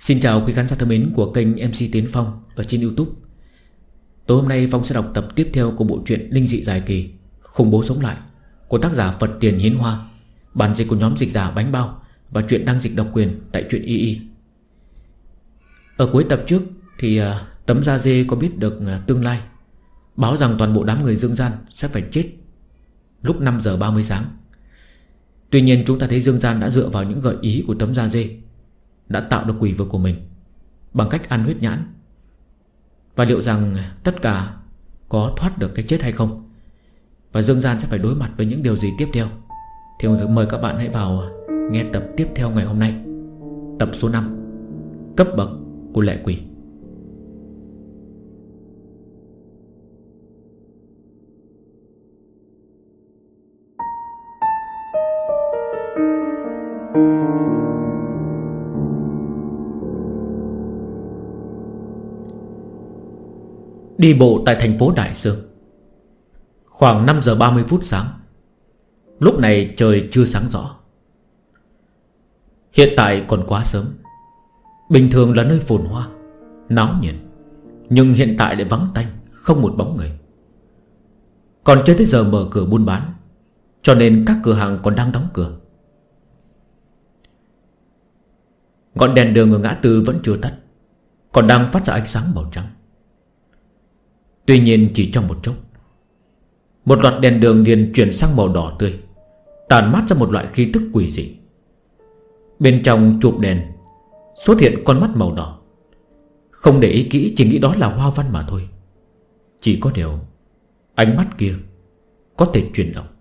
Xin chào quý khán giả thân mến của kênh MC Tiến Phong ở trên YouTube. Tối hôm nay Phong sẽ đọc tập tiếp theo của bộ truyện linh dị dài kỳ Khủng bố sống lại của tác giả Phật Tiền Hiến Hoa, bản dịch của nhóm dịch giả Bánh Bao và truyện đăng dịch độc quyền tại truyện YY. Ở cuối tập trước thì tấm da dê có biết được tương lai, báo rằng toàn bộ đám người Dương Gian sẽ phải chết lúc 5 giờ 30 sáng. Tuy nhiên chúng ta thấy Dương Gian đã dựa vào những gợi ý của tấm da dê đã tạo được quỷ vực của mình bằng cách ăn huyết nhãn. Và liệu rằng tất cả có thoát được cái chết hay không, và Dương Gian sẽ phải đối mặt với những điều gì tiếp theo, thì mời các bạn hãy vào nghe tập tiếp theo ngày hôm nay, tập số 5, cấp bậc của lệ quỷ. Đi bộ tại thành phố Đại Sương. Khoảng 5 giờ 30 phút sáng. Lúc này trời chưa sáng rõ. Hiện tại còn quá sớm. Bình thường là nơi phồn hoa, náo nhiệt, nhưng hiện tại lại vắng tanh, không một bóng người. Còn chưa tới giờ mở cửa buôn bán, cho nên các cửa hàng còn đang đóng cửa. Ngọn đèn đường ở ngã tư vẫn chưa tắt, còn đang phát ra ánh sáng màu trắng. Tuy nhiên chỉ trong một chốc, một loạt đèn đường liền chuyển sang màu đỏ tươi, tàn mát ra một loại khí tức quỷ dị. Bên trong chụp đèn xuất hiện con mắt màu đỏ. Không để ý kỹ, chỉ nghĩ đó là hoa văn mà thôi. Chỉ có điều ánh mắt kia có thể chuyển động.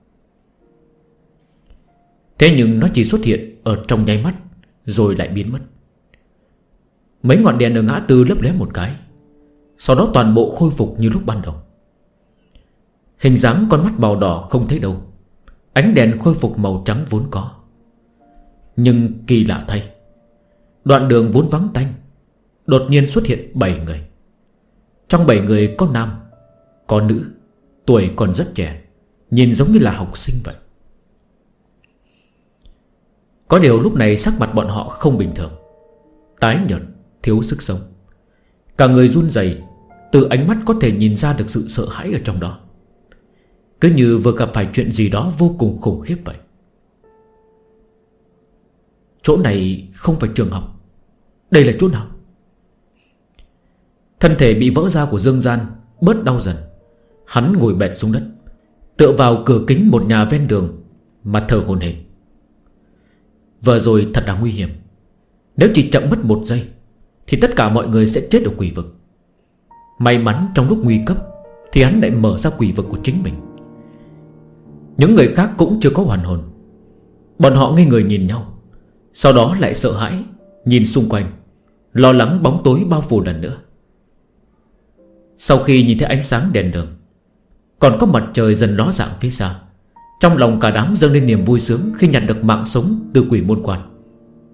Thế nhưng nó chỉ xuất hiện ở trong nháy mắt rồi lại biến mất. Mấy ngọn đèn ở ngã tư lấp lé một cái, sau đó toàn bộ khôi phục như lúc ban đầu. Hình dáng con mắt màu đỏ không thấy đâu, ánh đèn khôi phục màu trắng vốn có. Nhưng kỳ lạ thay, đoạn đường vốn vắng tanh đột nhiên xuất hiện 7 người. Trong 7 người có nam, có nữ, tuổi còn rất trẻ, nhìn giống như là học sinh vậy. Có điều lúc này sắc mặt bọn họ không bình thường, tái nhợt, thiếu sức sống. Cả người run rẩy, từ ánh mắt có thể nhìn ra được sự sợ hãi ở trong đó, cứ như vừa gặp phải chuyện gì đó vô cùng khủng khiếp vậy. Chỗ này không phải trường học, đây là chỗ nào? Thân thể bị vỡ ra của Dương Gian bớt đau dần. Hắn ngồi bệt xuống đất, tựa vào cửa kính một nhà ven đường mà thở hổn hển. Vừa rồi thật là nguy hiểm. Nếu chỉ chậm mất 1 giây thì tất cả mọi người sẽ chết ở quỷ vực. May mắn trong lúc nguy cấp thì hắn lại mở ra quỷ vực của chính mình. Những người khác cũng chưa có hoàn hồn. Bọn họ ngây người nhìn nhau, sau đó lại sợ hãi nhìn xung quanh, lo lắng bóng tối bao phủ lần nữa. Sau khi nhìn thấy ánh sáng đèn đường, còn có mặt trời dần ló dạng phía xa, trong lòng cả đám dâng lên niềm vui sướng khi nhặt được mạng sống từ quỷ môn quan.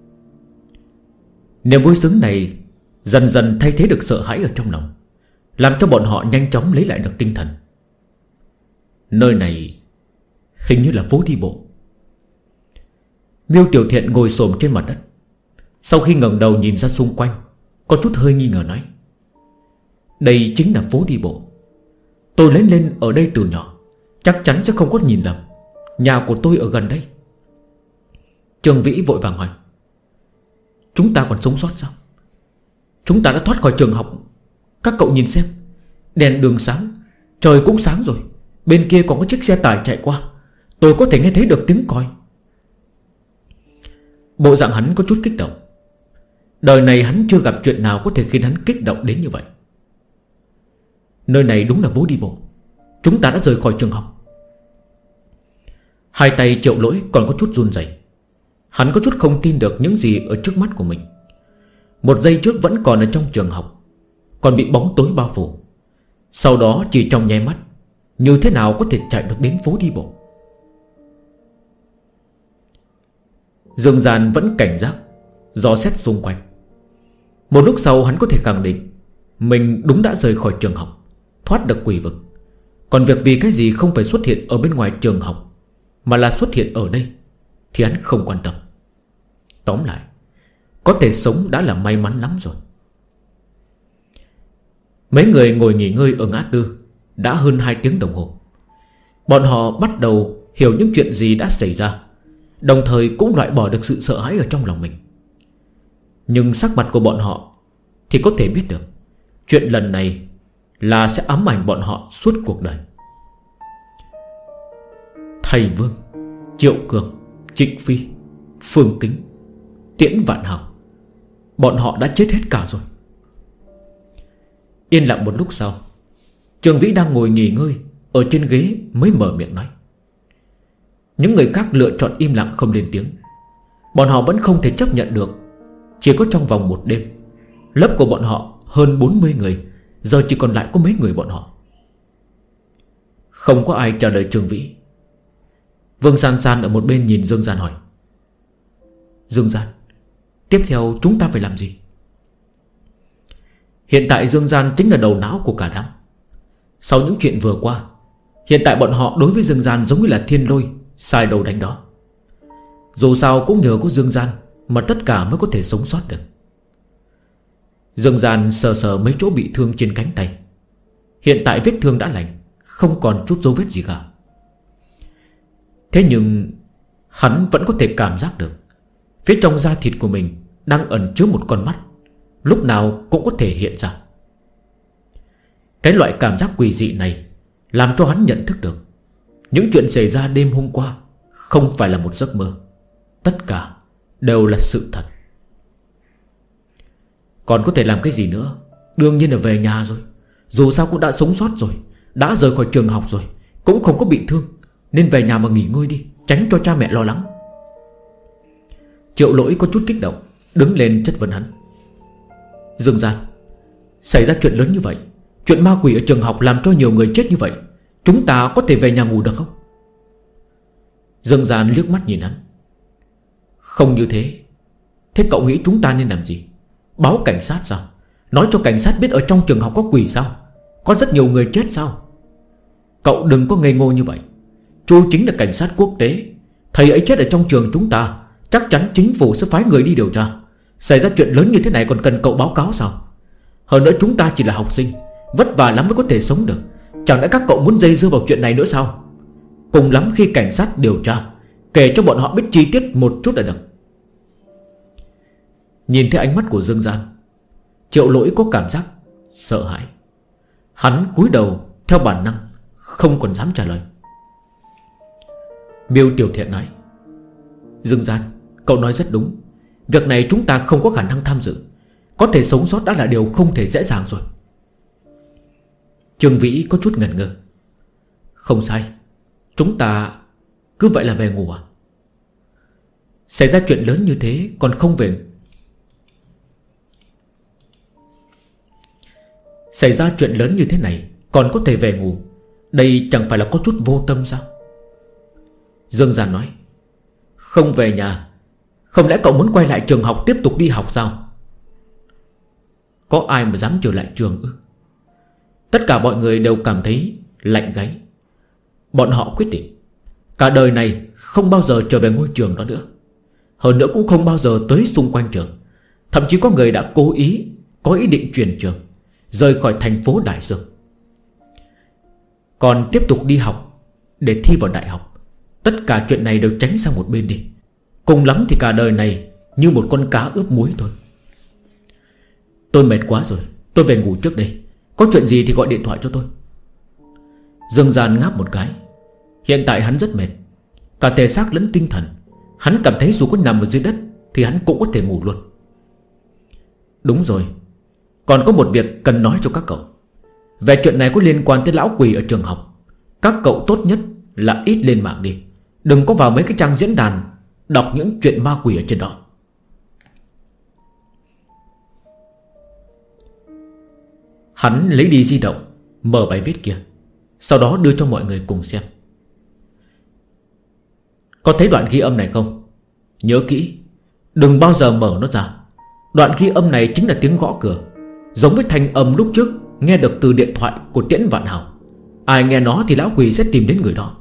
Niềm vui sướng này dần dần thay thế được sợ hãi ở trong lòng, làm cho bọn họ nhanh chóng lấy lại được tinh thần. Nơi này hình như là phố đi bộ. Miêu Tiểu Thiện ngồi xổm trên mặt đất, sau khi ngẩng đầu nhìn ra xung quanh, có chút hơi nghi ngờ nói: đây chính là phố đi bộ. Tôi lớn lên ở đây từ nhỏ, chắc chắn sẽ không có nhìn lầm. Nhà của tôi ở gần đây. Trương Vĩ vội vàng hỏi: chúng ta còn sống sót sao? Chúng ta đã thoát khỏi trường học. Các cậu nhìn xem, đèn đường sáng, trời cũng sáng rồi. Bên kia còn có chiếc xe tải chạy qua, tôi có thể nghe thấy được tiếng còi. Bộ dạng hắn có chút kích động. Đời này hắn chưa gặp chuyện nào có thể khiến hắn kích động đến như vậy. Nơi này đúng là phố đi bộ. Chúng ta đã rời khỏi trường học. Hai tay Triệu Lỗi còn có chút run rẩy. Hắn có chút không tin được những gì ở trước mắt của mình. 1 giây trước vẫn còn ở trong trường học, còn bị bóng tối bao phủ. Sau đó chỉ trong nháy mắt, như thế nào có thể chạy được đến phố đi bộ? Dương Gian vẫn cảnh giác, dò xét xung quanh. Một lúc sau hắn có thể khẳng định mình đúng đã rời khỏi trường học, thoát được quỷ vực. Còn việc vì cái gì không phải xuất hiện ở bên ngoài trường học, mà là xuất hiện ở đây, thì hắn không quan tâm. Tóm lại, có thể sống đã là may mắn lắm rồi. Mấy người ngồi nghỉ ngơi ở ngã tư đã hơn 2 tiếng đồng hồ. Bọn họ bắt đầu hiểu những chuyện gì đã xảy ra, đồng thời cũng loại bỏ được sự sợ hãi ở trong lòng mình. Nhưng sắc mặt của bọn họ thì có thể biết được chuyện lần này là sẽ ám ảnh bọn họ suốt cuộc đời. Thầy Vương, Triệu Cường, Trịnh Phi, Phương Kính, Tiễn Vạn Hào, bọn họ đã chết hết cả rồi. Yên lặng một lúc sau, Trường Vĩ đang ngồi nghỉ ngơi ở trên ghế mới mở miệng nói. Những người khác lựa chọn im lặng không lên tiếng. Bọn họ vẫn không thể chấp nhận được chỉ có trong vòng một đêm, lớp của bọn họ hơn 40 người, giờ chỉ còn lại có mấy người bọn họ. Không có ai trả lời Trường Vĩ. Vương San San ở một bên nhìn Dương Gian hỏi: Dương Gian, tiếp theo chúng ta phải làm gì? Hiện tại Dương Gian chính là đầu não của cả đám. Sau những chuyện vừa qua, hiện tại bọn họ đối với Dương Gian giống như là thiên lôi sai đầu đánh đó. Dù sao cũng nhờ có Dương Gian mà tất cả mới có thể sống sót được. Dương Gian sờ sờ mấy chỗ bị thương trên cánh tay. Hiện tại vết thương đã lành, không còn chút dấu vết gì cả. Thế nhưng hắn vẫn có thể cảm giác được phía trong da thịt của mình đang ẩn chứa một con mắt, lúc nào cũng có thể hiện ra. Cái loại cảm giác quỷ dị này làm cho hắn nhận thức được những chuyện xảy ra đêm hôm qua không phải là một giấc mơ, tất cả đều là sự thật. Còn có thể làm cái gì nữa? Đương nhiên là về nhà rồi. Dù sao cũng đã sống sót rồi, đã rời khỏi trường học rồi, cũng không có bị thương, nên về nhà mà nghỉ ngơi đi, tránh cho cha mẹ lo lắng. Triệu Lỗi có chút kích động, đứng lên chất vấn hắn. Dương Gian, xảy ra chuyện lớn như vậy, chuyện ma quỷ ở trường học làm cho nhiều người chết như vậy, chúng ta có thể về nhà ngủ được không? Dương Gian liếc mắt nhìn hắn. Không như thế. Thế cậu nghĩ chúng ta nên làm gì? Báo cảnh sát sao? Nói cho cảnh sát biết ở trong trường học có quỷ sao? Có rất nhiều người chết sao? Cậu đừng có ngây ngô như vậy. Chu chính là cảnh sát quốc tế. Thầy ấy chết ở trong trường chúng ta, chắc chắn chính phủ sẽ phái người đi điều tra. Xảy ra chuyện lớn như thế này còn cần cậu báo cáo sao? Hơn nữa chúng ta chỉ là học sinh, vất vả lắm mới có thể sống được. Chẳng lẽ các cậu muốn dây dưa vào chuyện này nữa sao? Cùng lắm khi cảnh sát điều tra, kể cho bọn họ biết chi tiết một chút là được. Nhìn thấy ánh mắt của Dương Gian, Triệu Lỗi có cảm giác sợ hãi. Hắn cúi đầu theo bản năng, không còn dám trả lời. Miêu Tiểu Thiện nói: Dương Gian, cậu nói rất đúng. Việc này chúng ta không có khả năng tham dự. Có thể sống sót đã là điều không thể dễ dàng rồi. Trường Vĩ có chút ngần ngơ. Không sai, chúng ta cứ vậy là về ngủ à? Xảy ra chuyện lớn như thế còn không về. Xảy ra chuyện lớn như thế này còn có thể về ngủ, đây chẳng phải là có chút vô tâm sao? Dương Gian nói: không về nhà, không lẽ cậu muốn quay lại trường học tiếp tục đi học sao? Có ai mà dám trở lại trường ư? Tất cả mọi người đều cảm thấy lạnh gáy. Bọn họ quyết định cả đời này không bao giờ trở về ngôi trường đó nữa. Hơn nữa cũng không bao giờ tới xung quanh trường. Thậm chí có người đã cố ý, có ý định chuyển trường, rời khỏi thành phố Đại Dương, còn tiếp tục đi học để thi vào đại học. Tất cả chuyện này đều tránh sang một bên đi. Cùng lắm thì cả đời này như một con cá ướp muối thôi. Tôi mệt quá rồi, tôi về ngủ trước đây. Có chuyện gì thì gọi điện thoại cho tôi. Dương Gian ngáp một cái. Hiện tại hắn rất mệt, cả thể xác lẫn tinh thần. Hắn cảm thấy dù có nằm ở dưới đất thì hắn cũng có thể ngủ luôn. Đúng rồi, còn có một việc cần nói cho các cậu. Về chuyện này có liên quan tới lão quỷ ở trường học. Các cậu tốt nhất là ít lên mạng đi, đừng có vào mấy cái trang diễn đàn đọc những chuyện ma quỷ ở trên đó. Hắn lấy đi di động, mở bài viết kia, sau đó đưa cho mọi người cùng xem. Có thấy đoạn ghi âm này không? Nhớ kỹ, đừng bao giờ mở nó ra. Đoạn ghi âm này chính là tiếng gõ cửa, giống với thanh âm lúc trước nghe được từ điện thoại của Tiễn Vạn Hào. Ai nghe nó thì lão quỷ sẽ tìm đến người đó.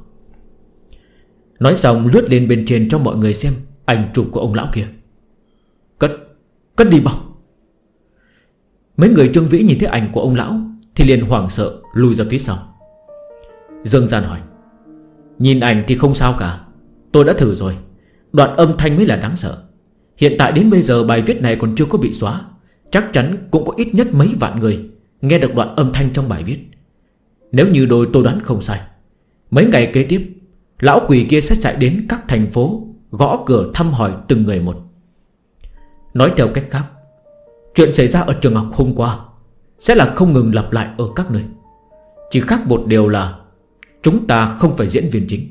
Nói xong lướt lên bên trên cho mọi người xem ảnh chụp của ông lão kia. Cất, Cất đi mau. Mấy người Trương Vĩ nhìn thấy ảnh của ông lão thì liền hoảng sợ lùi ra phía sau. Dương Gian hỏi: Nhìn ảnh thì không sao cả, tôi đã thử rồi. Đoạn âm thanh mới là đáng sợ. Hiện tại đến bây giờ bài viết này còn chưa có bị xóa. Chắc chắn cũng có ít nhất mấy vạn người nghe được đoạn âm thanh trong bài viết. Nếu như tôi đoán không sai, mấy ngày kế tiếp lão quỷ kia sẽ chạy đến các thành phố, gõ cửa thăm hỏi từng người một. Nói theo cách khác, chuyện xảy ra ở trường học hôm qua sẽ là không ngừng lặp lại ở các nơi. Chỉ khác một điều là chúng ta không phải diễn viên chính.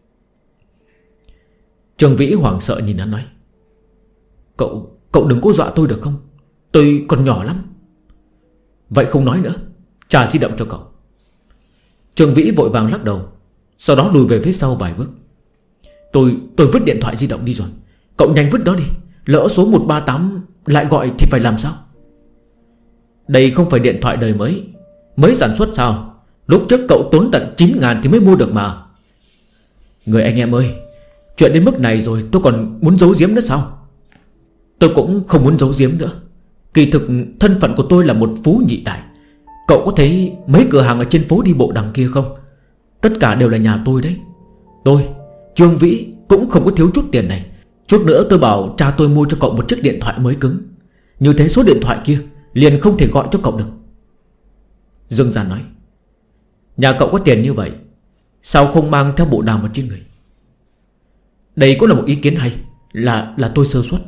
Trương Vĩ hoảng sợ nhìn hắn nói: Cậu đừng có dọa tôi được không? Tôi còn nhỏ lắm. Vậy không nói nữa, trả di động cho cậu. Trương Vĩ vội vàng lắc đầu, sau đó lùi về phía sau vài bước. Tôi vứt điện thoại di động đi rồi. Cậu nhanh vứt đó đi. Lỡ số 138 lại gọi thì phải làm sao? Đây không phải điện thoại đời mới sản xuất sao? Lúc trước cậu tốn tận 9.000 thì mới mua được mà. Người anh em ơi, chuyện đến mức này rồi tôi còn muốn giấu giếm nữa sao? Tôi cũng không muốn giấu giếm nữa. Kỳ thực thân phận của tôi là một phú nhị đại. Cậu có thấy mấy cửa hàng ở trên phố đi bộ đằng kia không? Tất cả đều là nhà tôi đấy. Tôi, Trương Vĩ, cũng không có thiếu chút tiền này. Chút nữa tôi bảo cha tôi mua cho cậu một chiếc điện thoại mới cứng. Như thế số điện thoại kia liền không thể gọi cho cậu được. Dương Gian nói: Nhà cậu có tiền như vậy, sao không mang theo bộ đàm ở trên người? Đây cũng là một ý kiến hay. Là tôi sơ suất.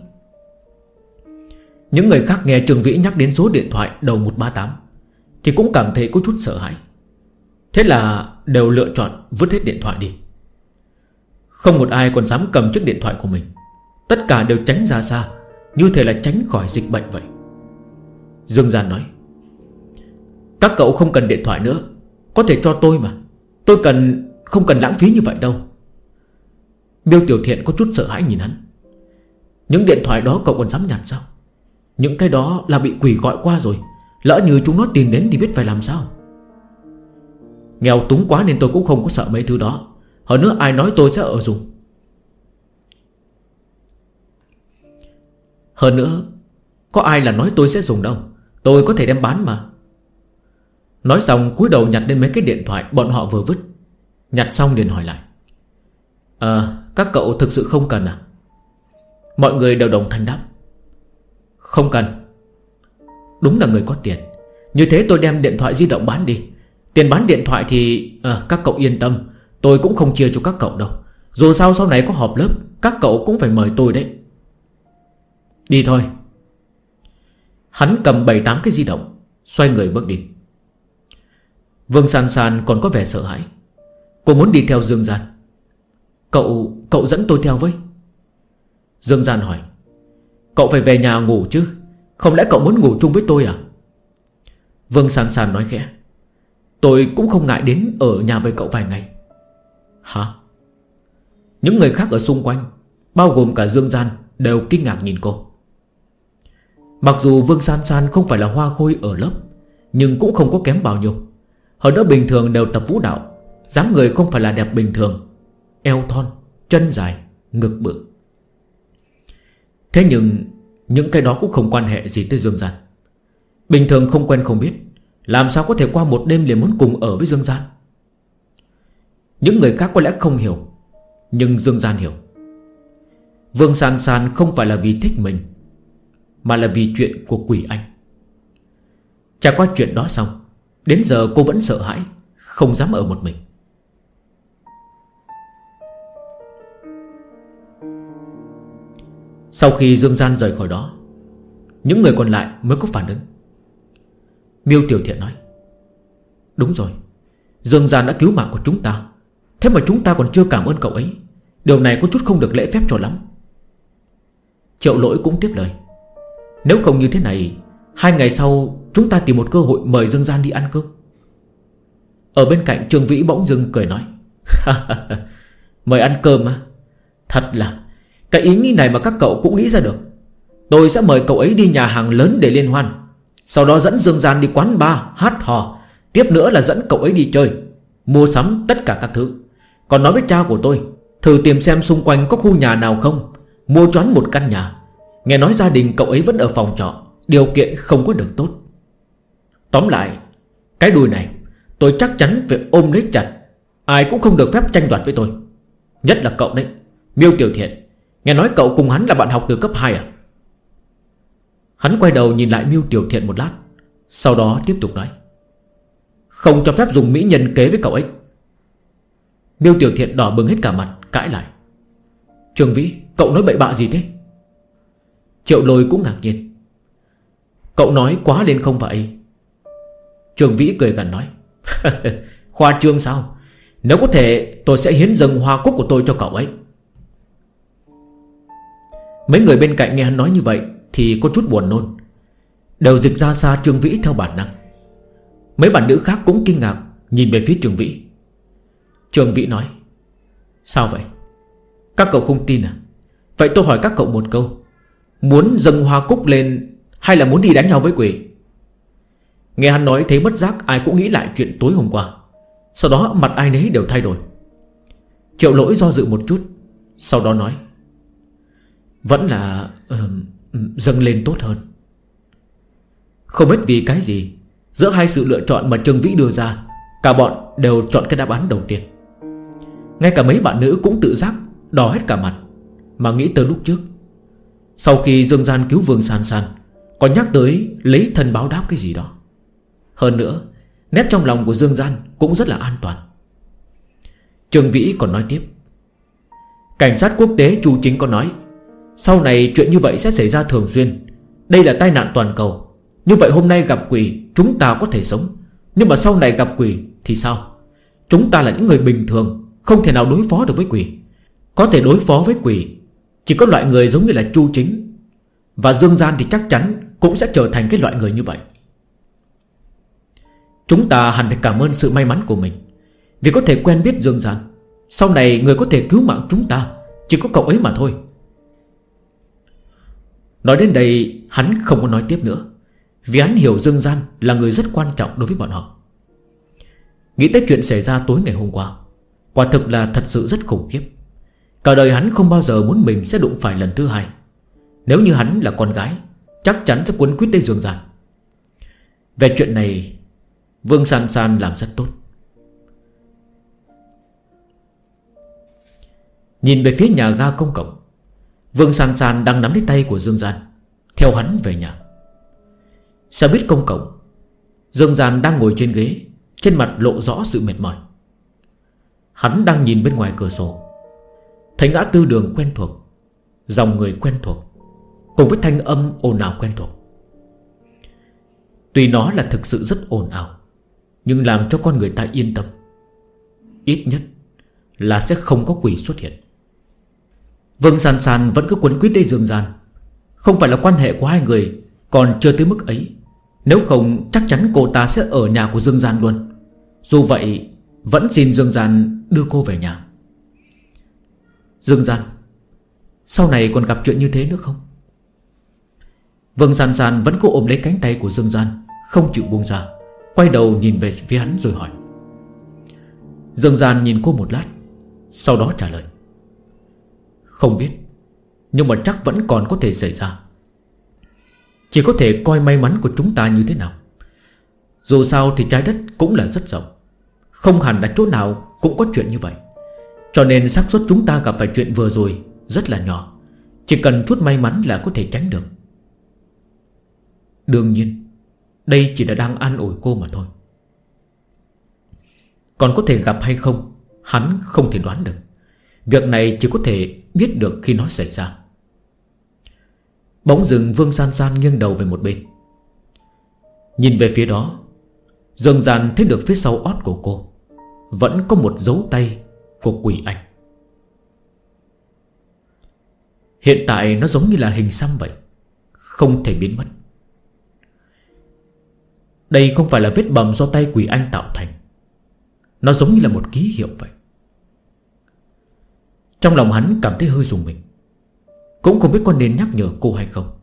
Những người khác nghe Trương Vĩ nhắc đến số điện thoại đầu 138 thì cũng cảm thấy có chút sợ hãi. Thế là đều lựa chọn vứt hết điện thoại đi. Không một ai còn dám cầm chiếc điện thoại của mình. Tất cả đều tránh ra xa, như thể là tránh khỏi dịch bệnh vậy. Dương Gian nói: Các cậu không cần điện thoại nữa, có thể cho tôi mà. Tôi không cần lãng phí như vậy đâu. Miêu Tiểu Thiện có chút sợ hãi nhìn hắn. Những điện thoại đó cậu còn dám nhặt sao? Những cái đó là bị quỷ gọi qua rồi. Lỡ như chúng nó tìm đến thì biết phải làm sao? Nghèo túng quá nên tôi cũng không có sợ mấy thứ đó. Hơn nữa ai nói tôi sẽ ở dùng. Hơn nữa có ai là nói tôi sẽ dùng đâu. Tôi có thể đem bán mà. Nói xong cúi đầu nhặt lên mấy cái điện thoại bọn họ vừa vứt. Nhặt xong liền hỏi lại: Các cậu thực sự không cần à? Mọi người đều đồng thanh đáp: Không cần. Đúng là người có tiền. Như thế tôi đem điện thoại di động bán đi. Tiền bán điện thoại thì các cậu yên tâm, tôi cũng không chia cho các cậu đâu. Dù sao sau này có họp lớp, các cậu cũng phải mời tôi đấy. Đi thôi. Hắn cầm 7-8 cái di động, xoay người bước đi. Vương San San còn có vẻ sợ hãi. Cô muốn đi theo Dương Gian. Cậu dẫn tôi theo với. Dương Gian hỏi: Cậu phải về nhà ngủ chứ? Không lẽ cậu muốn ngủ chung với tôi à? Vương San San nói khẽ: Tôi cũng không ngại đến ở nhà với cậu vài ngày. Hả? Những người khác ở xung quanh, bao gồm cả Dương Gian, đều kinh ngạc nhìn cô. Mặc dù Vương San San không phải là hoa khôi ở lớp, nhưng cũng không có kém bao nhiêu. Hơn nữa bình thường đều tập vũ đạo, dáng người không phải là đẹp bình thường, eo thon, chân dài, ngực bự. Thế nhưng những cái đó cũng không quan hệ gì tới Dương Gian. Bình thường không quen không biết, làm sao có thể qua một đêm liền muốn cùng ở với Dương Gian? Những người khác có lẽ không hiểu, nhưng Dương Gian hiểu. Vương San San không phải là vì thích mình, mà là vì chuyện của quỷ anh. Trải qua chuyện đó xong, đến giờ cô vẫn sợ hãi, không dám ở một mình. Sau khi Dương Gian rời khỏi đó, những người còn lại mới có phản ứng. Miêu Tiểu Thiện nói: Đúng rồi, Dương Gian đã cứu mạng của chúng ta, thế mà chúng ta còn chưa cảm ơn cậu ấy. Điều này có chút không được lễ phép cho lắm. Triệu Lỗi cũng tiếp lời: Nếu không như thế này, 2 ngày sau chúng ta tìm một cơ hội mời Dương Gian đi ăn cơm. Ở bên cạnh Trương Vĩ bỗng dưng cười nói: Mời ăn cơm á? Thật là cái ý nghĩ này mà các cậu cũng nghĩ ra được. Tôi sẽ mời cậu ấy đi nhà hàng lớn để liên hoan, sau đó dẫn Dương Gian đi quán bar hát hò, tiếp nữa là dẫn cậu ấy đi chơi, mua sắm tất cả các thứ. Còn nói với cha của tôi, thử tìm xem xung quanh có khu nhà nào không, mua choán một căn nhà. Nghe nói gia đình cậu ấy vẫn ở phòng trọ, điều kiện không có được tốt. Tóm lại, cái đùi này tôi chắc chắn phải ôm lấy chặt. Ai cũng không được phép tranh đoạt với tôi. Nhất là cậu đấy, Miêu Tiểu Thiện. Nghe nói cậu cùng hắn là bạn học từ cấp 2 à? Hắn quay đầu nhìn lại Miêu Tiểu Thiện một lát, sau đó tiếp tục nói: không cho phép dùng mỹ nhân kế với cậu ấy. Miêu Tiểu Thiện đỏ bừng hết cả mặt, cãi lại: Trường Vĩ, cậu nói bậy bạ gì thế? Triệu Lôi cũng ngạc nhiên: cậu nói quá lên không vậy? Trường Vĩ cười gằn nói: khoa trương sao? Nếu có thể tôi sẽ hiến dâng hoa cúc của tôi cho cậu ấy. Mấy người bên cạnh nghe hắn nói như vậy thì có chút buồn nôn, đều dịch ra xa Trương Vĩ theo bản năng. Mấy bạn nữ khác cũng kinh ngạc nhìn về phía Trương Vĩ. Trương Vĩ nói: sao vậy? Các cậu không tin à? Vậy tôi hỏi các cậu một câu, muốn dâng hoa cúc lên hay là muốn đi đánh nhau với quỷ? Nghe hắn nói thấy bất giác ai cũng nghĩ lại chuyện tối hôm qua. Sau đó mặt ai nấy đều thay đổi. Triệu Lỗi do dự một chút, sau đó nói: vẫn là dâng lên tốt hơn. Không biết vì cái gì, giữa hai sự lựa chọn mà Trương Vĩ đưa ra, cả bọn đều chọn cái đáp án đầu tiên. Ngay cả mấy bạn nữ cũng tự giác đỏ hết cả mặt, mà nghĩ tới lúc trước, sau khi Dương Gian cứu Vương San San, còn nhắc tới lấy thân báo đáp cái gì đó. Hơn nữa, nét trong lòng của Dương Gian cũng rất là an toàn. Trương Vĩ còn nói tiếp: cảnh sát quốc tế Chu Chính có nói, sau này chuyện như vậy sẽ xảy ra thường xuyên. Đây là tai nạn toàn cầu. Như vậy hôm nay gặp quỷ, chúng ta có thể sống. Nhưng mà sau này gặp quỷ thì sao? Chúng ta là những người bình thường, không thể nào đối phó được với quỷ. Có thể đối phó với quỷ chỉ có loại người giống như là Chu Chính. Và Dương Gian thì chắc chắn cũng sẽ trở thành cái loại người như vậy. Chúng ta hẳn phải cảm ơn sự may mắn của mình, vì có thể quen biết Dương Gian. Sau này người có thể cứu mạng chúng ta chỉ có cậu ấy mà thôi. Nói đến đây hắn không có nói tiếp nữa, vì hắn hiểu Dương Gian là người rất quan trọng đối với bọn họ. Nghĩ tới chuyện xảy ra tối ngày hôm qua, quả thực là thật sự rất khủng khiếp. Cả đời hắn không bao giờ muốn mình sẽ đụng phải lần thứ hai. Nếu như hắn là con gái, chắc chắn sẽ quấn quýt lấy Dương Gian. Về chuyện này, Vương San San làm rất tốt. Nhìn về phía nhà ga công cộng, Vương San San đang nắm lấy tay của Dương Gian, theo hắn về nhà. Xe buýt công cộng, Dương Gian đang ngồi trên ghế, trên mặt lộ rõ sự mệt mỏi. Hắn đang nhìn bên ngoài cửa sổ, thấy ngã tư đường quen thuộc, dòng người quen thuộc, cùng với thanh âm ồn ào quen thuộc. Tuy nó là thực sự rất ồn ào, nhưng làm cho con người ta yên tâm. Ít nhất là sẽ không có quỷ xuất hiện. Vương San San vẫn cứ quấn quýt lấy Dương Gian. Không phải là quan hệ của hai người còn chưa tới mức ấy, nếu không chắc chắn cô ta sẽ ở nhà của Dương Gian luôn. Dù vậy vẫn xin Dương Gian đưa cô về nhà. Dương Gian, sau này còn gặp chuyện như thế nữa không? Vương San San vẫn cố ôm lấy cánh tay của Dương Gian, không chịu buông ra, quay đầu nhìn về phía hắn rồi hỏi. Dương Gian nhìn cô một lát, sau đó trả lời: không biết, nhưng mà chắc vẫn còn có thể xảy ra. Chỉ có thể coi may mắn của chúng ta như thế nào. Dù sao thì trái đất cũng là rất rộng, không hẳn là chỗ nào cũng có chuyện như vậy. Cho nên xác suất chúng ta gặp phải chuyện vừa rồi rất là nhỏ. Chỉ cần chút may mắn là có thể tránh được. Đương nhiên, đây chỉ là đang an ủi cô mà thôi. Còn có thể gặp hay không, hắn không thể đoán được. Việc này chỉ có thể biết được khi nó xảy ra. Bỗng dưng Vương San San nghiêng đầu về một bên, nhìn về phía đó. Dương Gian thấy được phía sau ót của cô vẫn có một dấu tay của quỷ ảnh. Hiện tại nó giống như là hình xăm vậy, không thể biến mất. Đây không phải là vết bầm do tay quỷ anh tạo thành, nó giống như là một ký hiệu vậy. Trong lòng hắn cảm thấy hơi rùng mình, cũng không biết có nên nhắc nhở cô hay không.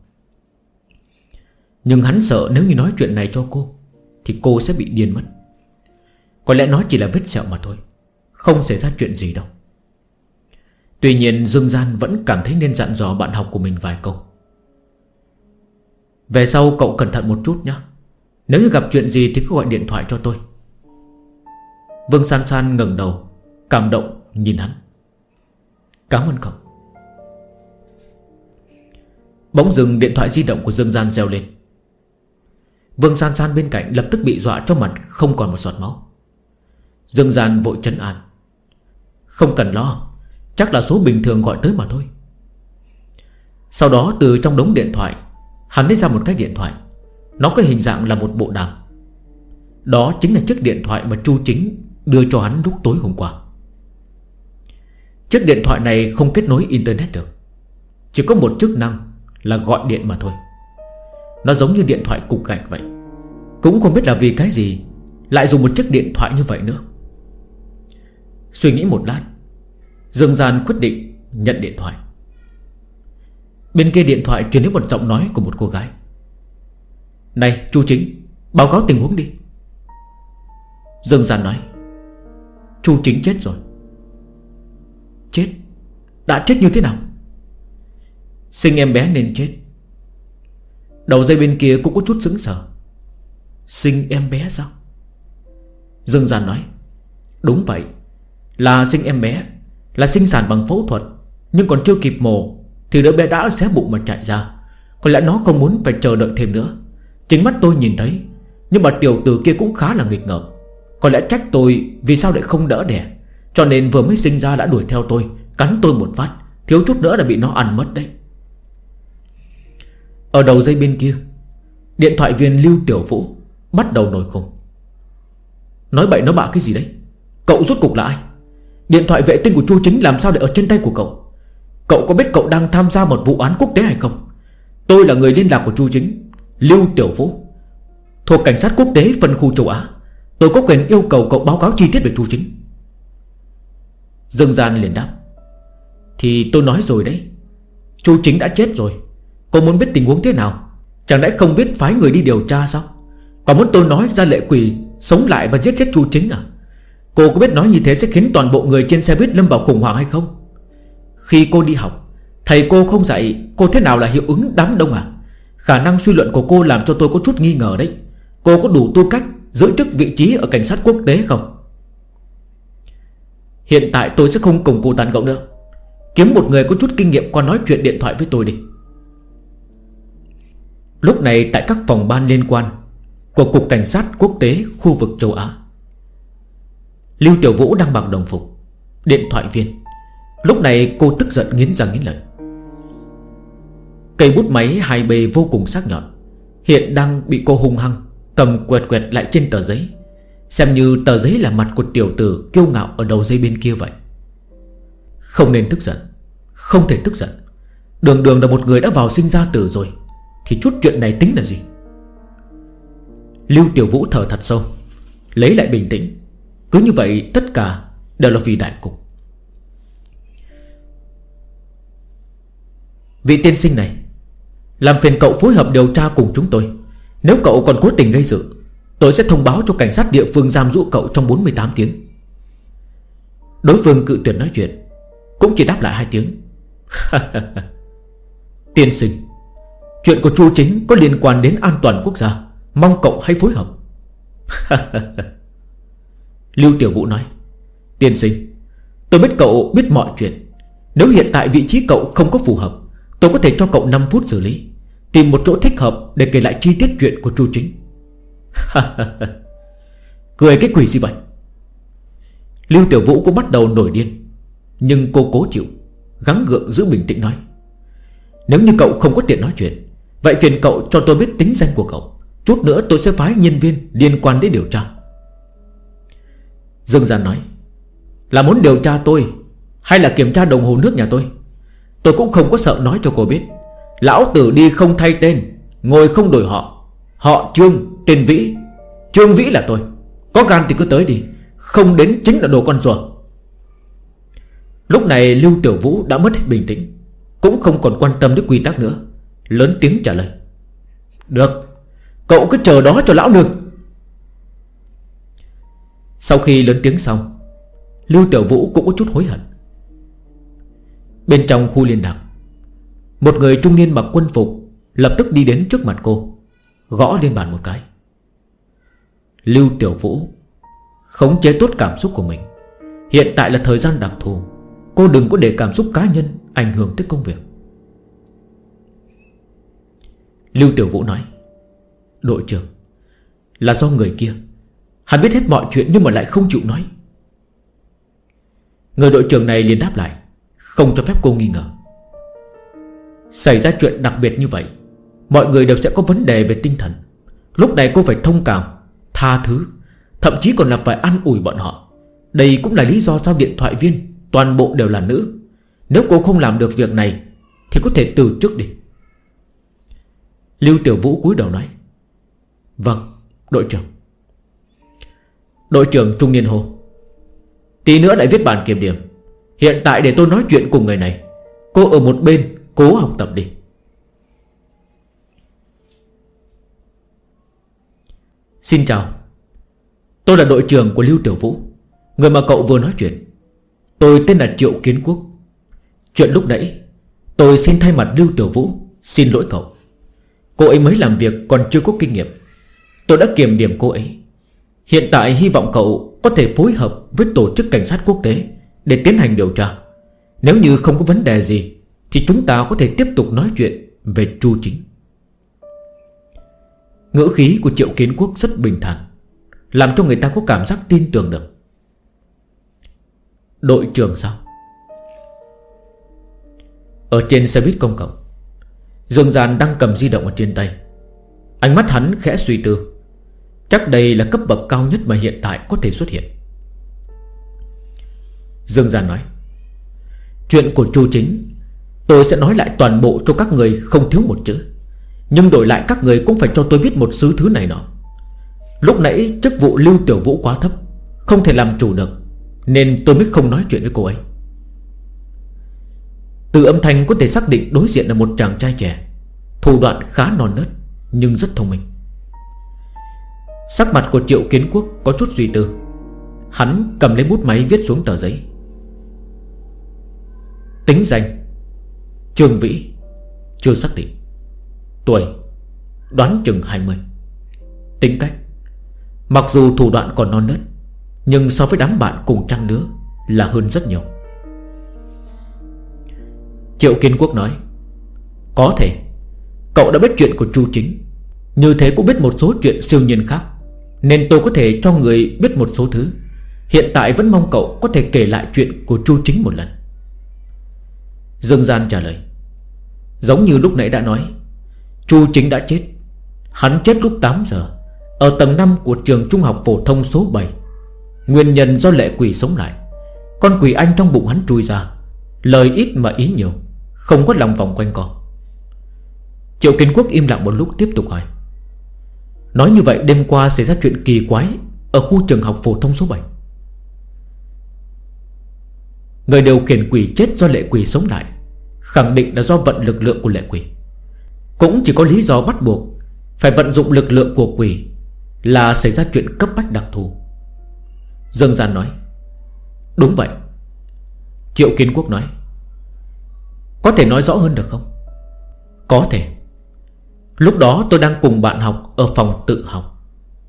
Nhưng hắn sợ nếu như nói chuyện này cho cô thì cô sẽ bị điên mất. Có lẽ nó chỉ là vết sẹo mà thôi, không xảy ra chuyện gì đâu. Tuy nhiên Dương Gian vẫn cảm thấy nên dặn dò bạn học của mình vài câu. Về sau cậu cẩn thận một chút nhé. Nếu như gặp chuyện gì thì cứ gọi điện thoại cho tôi. Vương San San ngẩng đầu cảm động nhìn hắn. Cảm ơn cậu. Bỗng dừng điện thoại di động của Dương Gian reo lên. Vương San San bên cạnh lập tức bị dọa cho mặt không còn một giọt máu. Dương Gian vội trấn an. Không cần lo, chắc là số bình thường gọi tới mà thôi. Sau đó từ trong đống điện thoại hắn lấy ra một cái điện thoại. Nó có hình dạng là một bộ đàm. Đó chính là chiếc điện thoại mà Chu Chính đưa cho hắn lúc tối hôm qua. Chiếc điện thoại này không kết nối internet được, chỉ có một chức năng là gọi điện mà thôi. Nó giống như điện thoại cục gạch vậy. Cũng không biết là vì cái gì lại dùng một chiếc điện thoại như vậy nữa. Suy nghĩ một lát, Dương Gian quyết định nhận điện thoại. Bên kia điện thoại truyền đến một giọng nói của một cô gái. Này Chu Chính, báo cáo tình huống đi. Dương Gian nói. Chu Chính chết rồi. Chết? Đã chết như thế nào? Sinh em bé nên chết. Đầu dây bên kia cũng có chút sững sờ. Sinh em bé sao? Dương Gian nói. Đúng vậy, là sinh em bé, là sinh sản bằng phẫu thuật. Nhưng còn chưa kịp mổ thì đứa bé đã xé bụng mà chạy ra. Có lẽ nó không muốn phải chờ đợi thêm nữa. Chính mắt tôi nhìn thấy. Nhưng mà tiểu tử kia cũng khá là nghịch ngợm. Có lẽ trách tôi vì sao lại không đỡ đẻ, cho nên vừa mới sinh ra đã đuổi theo tôi, cắn tôi một phát, thiếu chút nữa là bị nó ăn mất đấy. Ở đầu dây bên kia, điện thoại viên Lưu Tiểu Vũ bắt đầu nổi khùng. Nói bậy nói bạ cái gì đấy? Cậu rốt cục là ai? Điện thoại vệ tinh của Chu Chính làm sao lại ở trên tay của cậu? Cậu có biết cậu đang tham gia một vụ án quốc tế hay không? Tôi là người liên lạc của Chu Chính, Lưu Tiểu Vũ, thuộc cảnh sát quốc tế phân khu châu Á. Tôi có quyền yêu cầu cậu báo cáo chi tiết về Chu Chính. Dương Gian liền đáp. Thì tôi nói rồi đấy, Chu Chính đã chết rồi. Cô muốn biết tình huống thế nào? Chẳng lẽ không biết phái người đi điều tra sao? Còn muốn tôi nói ra lệ quỷ sống lại và giết chết Chu Chính à? Cô có biết nói như thế sẽ khiến toàn bộ người trên xe buýt lâm vào khủng hoảng hay không? Khi cô đi học, thầy cô không dạy cô thế nào là hiệu ứng đám đông à? Khả năng suy luận của cô làm cho tôi có chút nghi ngờ đấy. Cô có đủ tư cách giữ chức vị trí ở cảnh sát quốc tế không? Hiện tại tôi sẽ không cùng cô tán gẫu nữa. Kiếm một người có chút kinh nghiệm qua nói chuyện điện thoại với tôi đi. Lúc này tại các phòng ban liên quan của Cục Cảnh sát Quốc tế khu vực châu Á, Lưu Tiểu Vũ đang mặc đồng phục điện thoại viên. Lúc này cô tức giận nghiến răng nghiến lợi. Cây bút máy 2B vô cùng sắc nhọn hiện đang bị cô hung hăng cầm quẹt quẹt lại trên tờ giấy, xem như tờ giấy là mặt của tiểu tử kiêu ngạo ở đầu dây bên kia vậy. Không nên tức giận, không thể tức giận. Đường đường là một người đã vào sinh ra tử rồi, thì chút chuyện này tính là gì? Lưu Tiểu Vũ thở thật sâu, lấy lại bình tĩnh. Cứ như vậy tất cả đều là vì đại cục. Vị tiên sinh này, làm phiền cậu phối hợp điều tra cùng chúng tôi. Nếu cậu còn cố tình gây sự, tôi sẽ thông báo cho cảnh sát địa phương giam giữ cậu trong 48 tiếng. Đối phương cự tuyệt nói chuyện, cũng chỉ đáp lại 2 tiếng. Tiên sinh, chuyện của Chu Chính có liên quan đến an toàn quốc gia, mong cậu hãy phối hợp. Lưu Tiểu Vũ nói. Tiên sinh, tôi biết cậu biết mọi chuyện. Nếu hiện tại vị trí cậu không có phù hợp, tôi có thể cho cậu 5 phút xử lý, tìm một chỗ thích hợp để kể lại chi tiết chuyện của Chu Chính. Cười cái quỷ gì vậy? Lưu Tiểu Vũ cũng bắt đầu nổi điên, nhưng cô cố chịu, gắng gượng giữ bình tĩnh nói. Nếu như cậu không có tiện nói chuyện, vậy phiền cậu cho tôi biết tính danh của cậu. Chút nữa tôi sẽ phái nhân viên liên quan đến điều tra. Dương Gian nói. Là muốn điều tra tôi hay là kiểm tra đồng hồ nước nhà tôi? Tôi cũng không có sợ nói cho cô biết. Lão tử đi không thay tên, ngồi không đổi họ. Họ Trương, tên Vĩ. Trương Vĩ là tôi. Có gan thì cứ tới đi, không đến chính là đồ con rùa. Lúc này Lưu Tiểu Vũ đã mất hết bình tĩnh, cũng không còn quan tâm đến quy tắc nữa, lớn tiếng trả lời. Được, cậu cứ chờ đó cho lão nương. Sau khi lớn tiếng xong, Lưu Tiểu Vũ cũng có chút hối hận. Bên trong khu liên lạc, một người trung niên mặc quân phục lập tức đi đến trước mặt cô, gõ lên bàn một cái. Lưu Tiểu Vũ, khống chế tốt cảm xúc của mình. Hiện tại là thời gian đặc thù, cô đừng có để cảm xúc cá nhân ảnh hưởng tới công việc. Lưu Tiểu Vũ nói: Đội trưởng, là do người kia. Hắn biết hết mọi chuyện nhưng mà lại không chịu nói. Người đội trưởng này liền đáp lại, không cho phép cô nghi ngờ. Xảy ra chuyện đặc biệt như vậy, mọi người đều sẽ có vấn đề về tinh thần. Lúc này cô phải thông cảm, tha thứ, thậm chí còn là phải an ủi bọn họ. Đây cũng là lý do sao điện thoại viên toàn bộ đều là nữ. Nếu cô không làm được việc này thì có thể từ chức đi. Lưu Tiểu Vũ cúi đầu nói: Vâng, đội trưởng. Đội trưởng trung niên hồ: Tí nữa lại viết bản kiểm điểm. Hiện tại để tôi nói chuyện cùng người này. Cô ở một bên cố học tập đi. Xin chào, tôi là đội trưởng của Lưu Tiểu Vũ, người mà cậu vừa nói chuyện. Tôi tên là Triệu Kiến Quốc. Chuyện lúc nãy tôi xin thay mặt Lưu Tiểu Vũ xin lỗi cậu. Cô ấy mới làm việc còn chưa có kinh nghiệm. Tôi đã kiểm điểm cô ấy. Hiện tại hy vọng cậu có thể phối hợp với tổ chức cảnh sát quốc tế để tiến hành điều tra. Nếu như không có vấn đề gì thì chúng ta có thể tiếp tục nói chuyện về Chu Chính. Ngữ khí của Triệu Kiến Quốc rất bình thản, làm cho người ta có cảm giác tin tưởng được. Đội trưởng sao? Ở trên xe buýt công cộng, Dương Giàn đang cầm di động ở trên tay. Ánh mắt hắn khẽ suy tư. Chắc đây là cấp bậc cao nhất mà hiện tại có thể xuất hiện. Dương Giàn nói: Chuyện của Chu Chính tôi sẽ nói lại toàn bộ cho các người, không thiếu một chữ. Nhưng đổi lại các người cũng phải cho tôi biết một số thứ này nọ. Lúc nãy chức vụ Lưu Tiểu Vũ quá thấp, không thể làm chủ được, nên tôi mới không nói chuyện với cô ấy. Từ âm thanh có thể xác định đối diện là một chàng trai trẻ, thủ đoạn khá non nớt nhưng rất thông minh. Sắc mặt của Triệu Kiến Quốc có chút suy tư. Hắn cầm lấy bút máy viết xuống tờ giấy. Tính danh: Trương Vĩ, chưa xác định. Tuổi: đoán chừng 20. Tính cách: mặc dù thủ đoạn còn non nớt, nhưng so với đám bạn cùng trang lứa là hơn rất nhiều. Triệu Kiến Quốc nói: Có thể. Cậu đã biết chuyện của Chu Chính, như thế cũng biết một số chuyện siêu nhiên khác, nên tôi có thể cho người biết một số thứ. Hiện tại vẫn mong cậu có thể kể lại chuyện của Chu Chính một lần. Dương Gian trả lời: Giống như lúc nãy đã nói, Chu Chính đã chết. Hắn chết lúc 8 giờ ở tầng 5 của trường trung học phổ thông số 7. Nguyên nhân do lệ quỷ sống lại. Con quỷ anh trong bụng hắn chui ra. Lời ít mà ý nhiều, không có lòng vòng quanh co. Triệu Kiến Quốc im lặng một lúc tiếp tục hỏi: Nói như vậy đêm qua xảy ra chuyện kỳ quái ở khu trường học phổ thông số 7. Người điều khiển quỷ chết do lệ quỷ sống lại, khẳng định là do vận lực lượng của lệ quỷ. Cũng chỉ có lý do bắt buộc phải vận dụng lực lượng của quỷ là xảy ra chuyện cấp bách đặc thù. Dương Gian nói: Đúng vậy. Triệu Kiến Quốc nói: Có thể nói rõ hơn được không? Có thể. Lúc đó tôi đang cùng bạn học ở phòng tự học.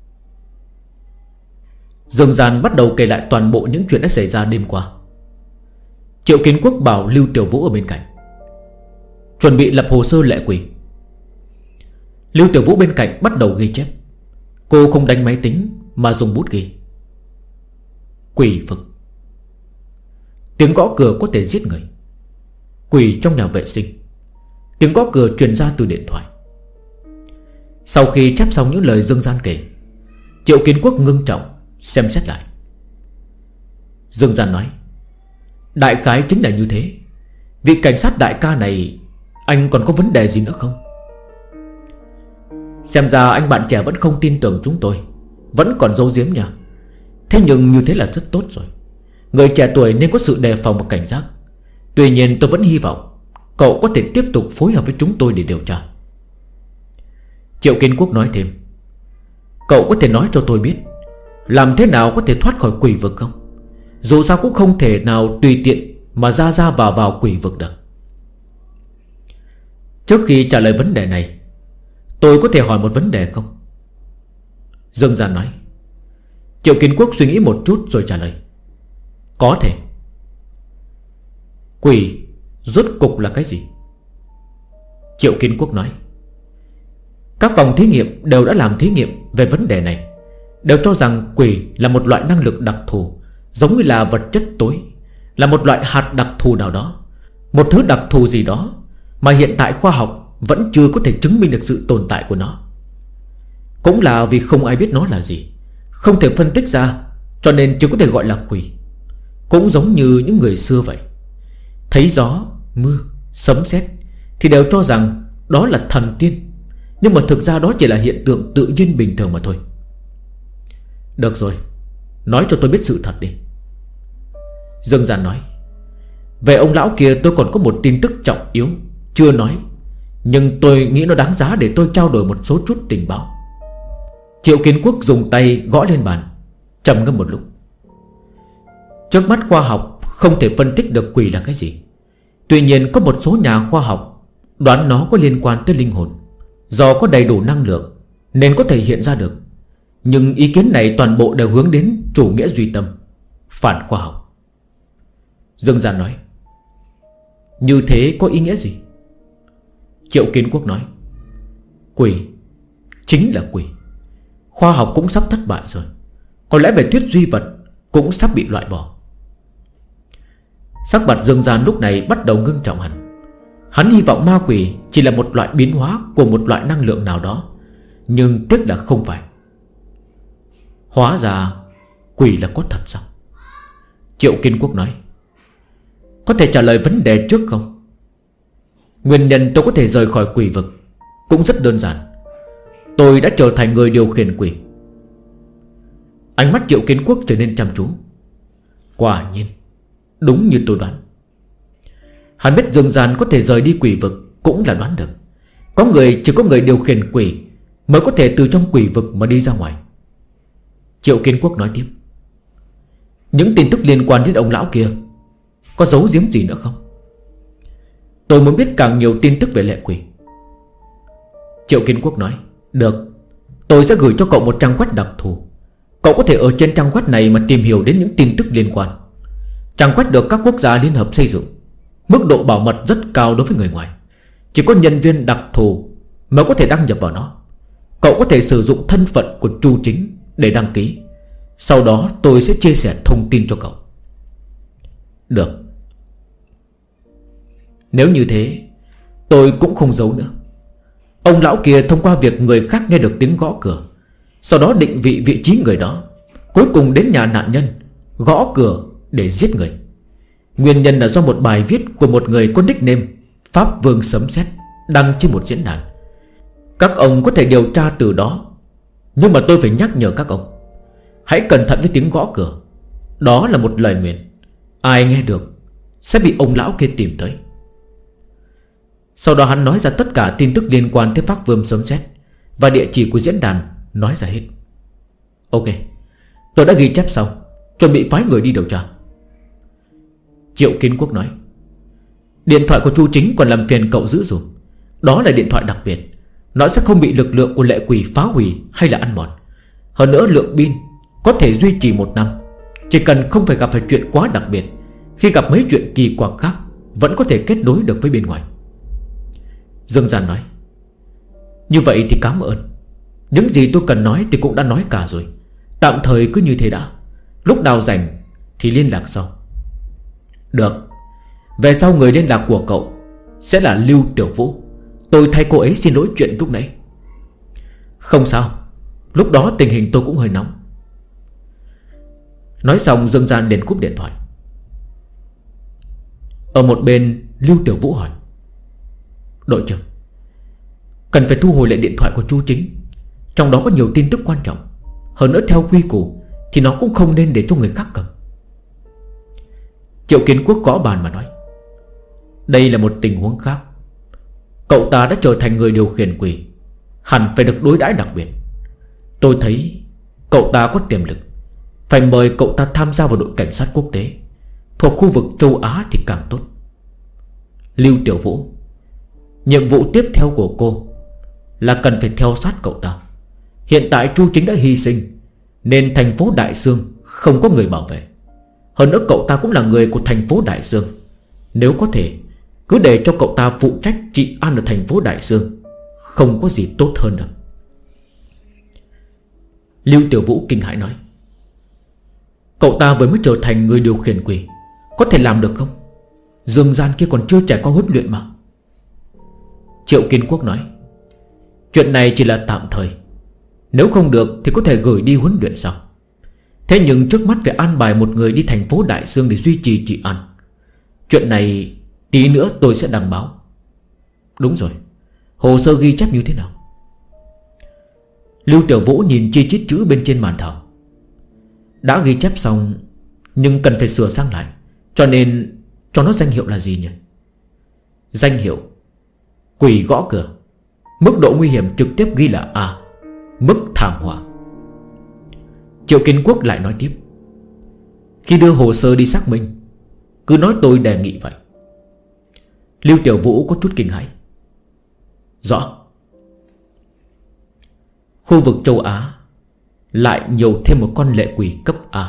Dương Gian bắt đầu kể lại toàn bộ những chuyện đã xảy ra đêm qua. Triệu Kiến Quốc bảo Lưu Tiểu Vũ ở bên cạnh chuẩn bị lập hồ sơ lệ quỷ. Lưu Tiểu Vũ bên cạnh bắt đầu ghi chép. Cô không đánh máy tính mà dùng bút ghi. Quỷ vực. Tiếng gõ cửa có thể giết người. Quỷ trong nhà vệ sinh. Tiếng gõ cửa truyền ra từ điện thoại. Sau khi chép xong những lời Dương Gian kể, Triệu Kiến Quốc ngưng trọng xem xét lại. Dương Gian nói: Đại khái chính là như thế. Vị cảnh sát đại ca này, anh còn có vấn đề gì nữa không? Xem ra anh bạn trẻ vẫn không tin tưởng chúng tôi, vẫn còn giấu giếm nha. Thế nhưng như thế là rất tốt rồi. Người trẻ tuổi nên có sự đề phòng và cảnh giác. Tuy nhiên tôi vẫn hy vọng cậu có thể tiếp tục phối hợp với chúng tôi để điều tra. Triệu Kiến Quốc nói thêm: Cậu có thể nói cho tôi biết làm thế nào có thể thoát khỏi quỷ vực không? Dù sao cũng không thể nào tùy tiện mà ra vào quỷ vực được. Trước khi trả lời vấn đề này, tôi có thể hỏi một vấn đề không? Dương Gian nói. Triệu Kiến Quốc suy nghĩ một chút rồi trả lời. Có thể. Quỷ rốt cục là cái gì? Triệu Kiến Quốc nói. Các phòng thí nghiệm đều đã làm thí nghiệm về vấn đề này, đều cho rằng quỷ là một loại năng lực đặc thù, giống như là vật chất tối, là một loại hạt đặc thù nào đó, một thứ đặc thù gì đó mà hiện tại khoa học vẫn chưa có thể chứng minh được sự tồn tại của nó. Cũng là vì không ai biết nó là gì, không thể phân tích ra, cho nên chưa có thể gọi là quỷ. Cũng giống như những người xưa vậy, thấy gió, mưa, sấm sét thì đều cho rằng đó là thần tiên, nhưng mà thực ra đó chỉ là hiện tượng tự nhiên bình thường mà thôi. Được rồi, nói cho tôi biết sự thật đi. Dương Gian nói. Về ông lão kia tôi còn có một tin tức trọng yếu chưa nói, nhưng tôi nghĩ nó đáng giá để tôi trao đổi một số chút tình báo. Triệu Kiến Quốc dùng tay gõ lên bàn, trầm ngâm một lúc. Trước mắt khoa học không thể phân tích được quỷ là cái gì. Tuy nhiên có một số nhà khoa học đoán nó có liên quan tới linh hồn, do có đầy đủ năng lượng nên có thể hiện ra được. Nhưng ý kiến này toàn bộ đều hướng đến chủ nghĩa duy tâm, phản khoa học. Dương Gian nói. Như thế có ý nghĩa gì? Triệu Kiến Quốc nói. Quỷ chính là quỷ. Khoa học cũng sắp thất bại rồi, có lẽ về thuyết duy vật cũng sắp bị loại bỏ. Sắc mặt Dương Gian lúc này bắt đầu ngưng trọng hẳn. Hắn hy vọng ma quỷ chỉ là một loại biến hóa của một loại năng lượng nào đó, nhưng tiếc là không phải. Hóa ra quỷ là có thật sao? Triệu Kiến Quốc nói. Có thể trả lời vấn đề trước không? Nguyên nhân tôi có thể rời khỏi quỷ vực cũng rất đơn giản. Tôi đã trở thành người điều khiển quỷ. Ánh mắt Triệu Kiến Quốc trở nên chăm chú. Quả nhiên đúng như tôi đoán. Hắn biết Dương Gian có thể rời đi quỷ vực cũng là đoán được. Chỉ có người điều khiển quỷ mới có thể từ trong quỷ vực mà đi ra ngoài. Triệu Kiến Quốc nói tiếp. Những tin tức liên quan đến ông lão kia có giấu giếm gì nữa không? Tôi muốn biết càng nhiều tin tức về lệ quỷ. Triệu Kiến Quốc nói. Được, tôi sẽ gửi cho cậu một trang web đặc thù. Cậu có thể ở trên trang web này mà tìm hiểu đến những tin tức liên quan. Trang web được các quốc gia liên hợp xây dựng, mức độ bảo mật rất cao đối với người ngoài. Chỉ có nhân viên đặc thù mới có thể đăng nhập vào nó. Cậu có thể sử dụng thân phận của Chu Chính để đăng ký. Sau đó tôi sẽ chia sẻ thông tin cho cậu. Được. Nếu như thế, tôi cũng không giấu nữa. Ông lão kia thông qua việc người khác nghe được tiếng gõ cửa, sau đó định vị vị trí người đó, cuối cùng đến nhà nạn nhân, gõ cửa để giết người. Nguyên nhân là do một bài viết của một người có nickname Pháp Vương Sấm Sét đăng trên một diễn đàn. Các ông có thể điều tra từ đó, nhưng mà tôi phải nhắc nhở các ông, hãy cẩn thận với tiếng gõ cửa. Đó là một lời nguyền, ai nghe được sẽ bị ông lão kia tìm tới. Sau đó hắn nói ra tất cả tin tức liên quan tới Pháp Vương Sấm Sét và địa chỉ của diễn đàn, nói ra hết. Ok, tôi đã ghi chép xong, chuẩn bị phái người đi điều tra. Triệu Kiến Quốc nói. Điện thoại của Chu Chính còn làm phiền cậu giữ dùm. Đó là điện thoại đặc biệt, nó sẽ không bị lực lượng của lệ quỷ phá hủy hay là ăn mòn. Hơn nữa lượng pin có thể duy trì 1 năm. Chỉ cần không phải gặp phải chuyện quá đặc biệt, khi gặp mấy chuyện kỳ quặc khác vẫn có thể kết nối được với bên ngoài. Dương Gian nói. Như vậy thì cảm ơn. Những gì tôi cần nói thì cũng đã nói cả rồi. Tạm thời cứ như thế đã, lúc nào rảnh thì liên lạc sau. Được. Về sau người liên lạc của cậu sẽ là Lưu Tiểu Vũ. Tôi thay cô ấy xin lỗi chuyện lúc nãy. Không sao, lúc đó tình hình tôi cũng hơi nóng. Nói xong Dương Gian liền cúp điện thoại. Ở một bên Lưu Tiểu Vũ hỏi. Đội trưởng, cần phải thu hồi lại điện thoại của Chu Chính. Trong đó có nhiều tin tức quan trọng. Hơn nữa theo quy củ thì nó cũng không nên để cho người khác cầm. Triệu Kiến Quốc gõ bàn mà nói. Đây là một tình huống khác. Cậu ta đã trở thành người điều khiển quỷ, hẳn phải được đối đãi đặc biệt. Tôi thấy cậu ta có tiềm lực, phải mời cậu ta tham gia vào đội cảnh sát quốc tế thuộc khu vực châu Á thì càng tốt. Lưu Tiểu Vũ, Nhiệm vụ tiếp theo của cô là cần phải theo sát cậu ta. Hiện tại Chu Chính đã hy sinh, nên thành phố Đại Sương không có người bảo vệ. Hơn nữa cậu ta cũng là người của thành phố Đại Sương. Nếu có thể, cứ để cho cậu ta phụ trách trị an ở thành phố Đại Sương, không có gì tốt hơn đâu. Lưu Tiểu Vũ kinh hãi nói: cậu ta vừa mới trở thành người điều khiển quỷ, có thể làm được không? Dương Gian kia còn chưa trải qua huấn luyện mà. Triệu Kiến Quốc nói: chuyện này chỉ là tạm thời, nếu không được thì có thể gửi đi huấn luyện sau. Thế nhưng trước mắt phải an bài một người đi thành phố Đại Sương để duy trì trị an. Chuyện này tí nữa tôi sẽ đăng báo. Đúng rồi, hồ sơ ghi chép như thế nào? Lưu Tiểu Vũ nhìn chi chít chữ bên trên màn thảo. Đã ghi chép xong, nhưng cần phải sửa sang lại, cho nên cho nó danh hiệu là gì nhỉ? Danh hiệu: quỷ gõ cửa. Mức độ nguy hiểm trực tiếp ghi là A, mức thảm họa. Triệu Kiến Quốc lại nói tiếp: khi đưa hồ sơ đi xác minh, cứ nói tôi đề nghị vậy. Lưu Tiểu Vũ có chút kinh hãi. Rõ. Khu vực châu Á lại nhiều thêm một con lệ quỷ cấp A.